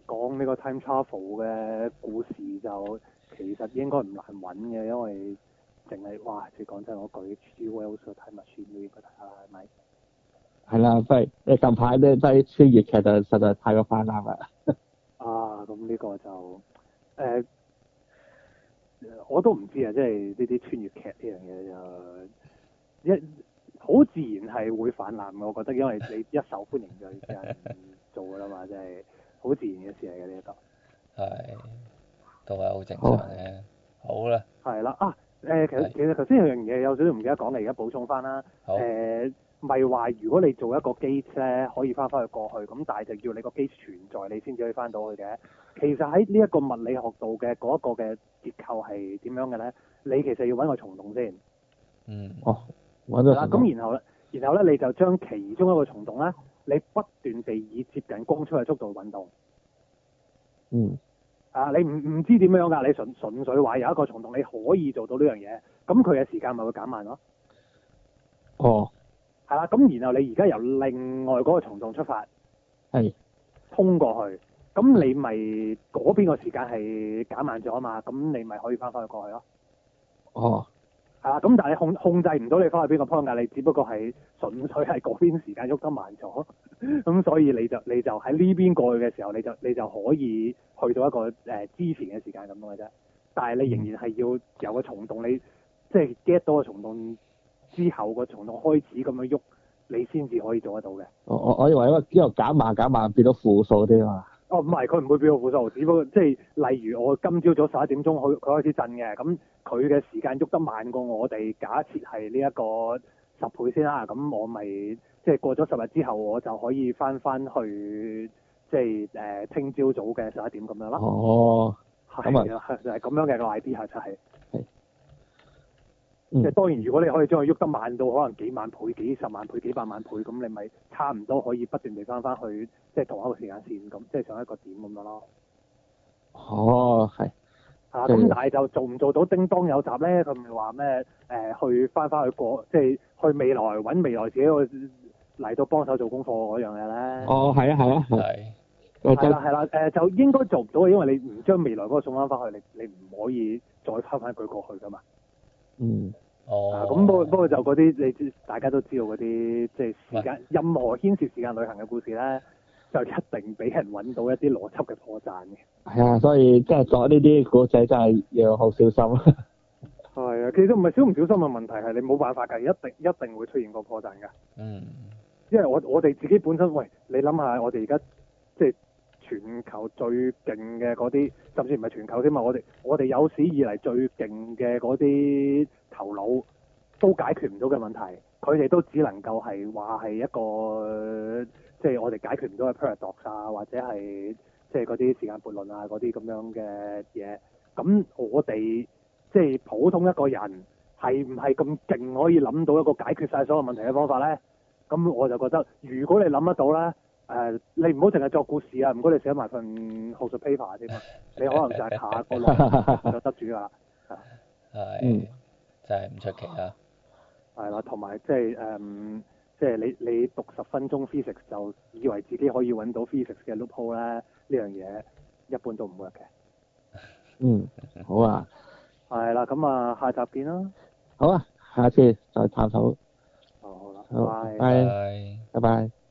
講呢個 time travel 嘅故事就其實應該唔難揾嘅，因為淨係哇，即係講真，我句 H G Wells 嘅 time machine 都應該睇下啦，係咪？ 係啦，不係你近排咧啲穿越劇就實在太過氾濫啦。 啊，咁呢個就誒、呃，我都唔知啊，即係呢啲穿越劇呢樣嘢就一好自然係會氾濫嘅，我覺得，因為你一受歡迎就有人做㗎啦嘛，即係好自然嘅事嚟嘅呢一個。 係，都係好正常嘅。好啦。 係啦，啊誒、呃，其實其實頭先有樣嘢有少少唔記得講，你而家補充翻啦。 好。 誒咪話如果你做一個機咧，可以翻返去過去，咁但係就要你個機存在，你先至可以翻到去嘅。其實喺呢一個物理學度嘅嗰一個嘅結構係點樣嘅咧？你其實要揾個蟲洞先。 嗯。 哦，揾到蟲洞。 咁然後咧，然後咧你就將其中一個蟲洞咧，你不斷地以接近光速嘅速度運動。 嗯。 啊！你唔唔知點樣㗎？你純純粹話有一個蟲洞，你可以做到呢樣嘢，咁佢嘅時間咪會減慢咯。 哦。 係啦，咁然後你而家由另外嗰個蟲洞出發， 係通過去，咁你咪嗰邊個時間係減慢咗啊嘛，咁你咪可以翻返去過去咯。 哦。 係啦，咁但係你控控制唔到你翻去邊個 point 㗎，你只不過係純粹係嗰邊時間喐得慢咗，咁所以你就你就喺呢邊過去嘅時候，你就你就可以去到一個誒、呃、之前嘅時間咁樣嘅啫。但係你仍然係要有個蟲洞，你即係 get 到個蟲洞之後，個蟲洞開始咁樣喐，你先至可以做得到嘅。 我我我以為因為因為減慢減慢變到負數啲嘛。 哦，唔係，佢唔會變到負數，只不過即係例如我今朝早十一點鐘佢佢開始震嘅，咁佢嘅時間喐得慢過我哋，假設係呢一個十倍先啦，咁我咪即係過咗十日之後，我就可以翻翻去即係誒聽朝早嘅十一點咁樣咯。 哦， 係啊，就係咁樣嘅個 idea 就係。 係。 即係當然，如果你可以將佢喐得慢到可能幾萬倍、幾十萬倍、幾百萬倍，咁你咪差唔多可以不斷地翻翻去，即係同一個時間線咁，即係上一個點咁樣咯。 哦，係。 啊，咁但係就做唔做到叮當有集咧？佢咪話咩？誒，去翻翻去過，即係去未來揾未來自己去嚟到幫手做功課嗰樣嘢咧。 哦，係啊，係啊， 係。係啦，係啦，誒，就應該做唔到嘅，因為你唔將未來嗰個送翻翻去，你你唔可以再翻翻佢過去噶嘛。 嗯。 哦。 咁不過不過就嗰啲你知大家都知道嗰啲即係時間任何牽涉時間旅行嘅故事咧，就一定俾人揾到一啲邏輯嘅破綻嘅。 係啊，所以即係作呢啲古仔真係要好小心。 係啊，其實唔係小唔小心嘅問題，係你冇辦法㗎，一定一定會出現個破綻㗎。 嗯。 因為我我哋自己本身，喂，你諗下，我哋而家即係全球最勁嘅嗰啲，甚至唔係全球添嘛，我哋我哋有史以嚟最勁嘅嗰啲頭腦都解決唔到嘅問題，佢哋都只能夠係話係一個即係我哋解決唔到嘅 paradox 啊，或者係即係嗰啲時間悖論啊嗰啲咁樣嘅嘢。咁我哋即係普通一個人係唔係咁勁可以諗到一個解決晒所有問題嘅方法咧？咁我就覺得，如果你諗得到咧，誒、呃，你唔好淨係作故事啊，唔該你寫埋份學術 paper 添啊，你可能就係下個論就得主啦。 係。 嗯。 真係唔出奇啊！ 係啦，同埋即係誒，即係你你讀十分鐘 physics 就以為自己可以揾到 physics 嘅 loophole 咧，呢樣嘢一般都唔會嘅。 嗯，好啊。 係啦，咁啊，下集見啦。 好啊，下次再探討。 哦，好啦， 好， 拜拜拜。 拜拜。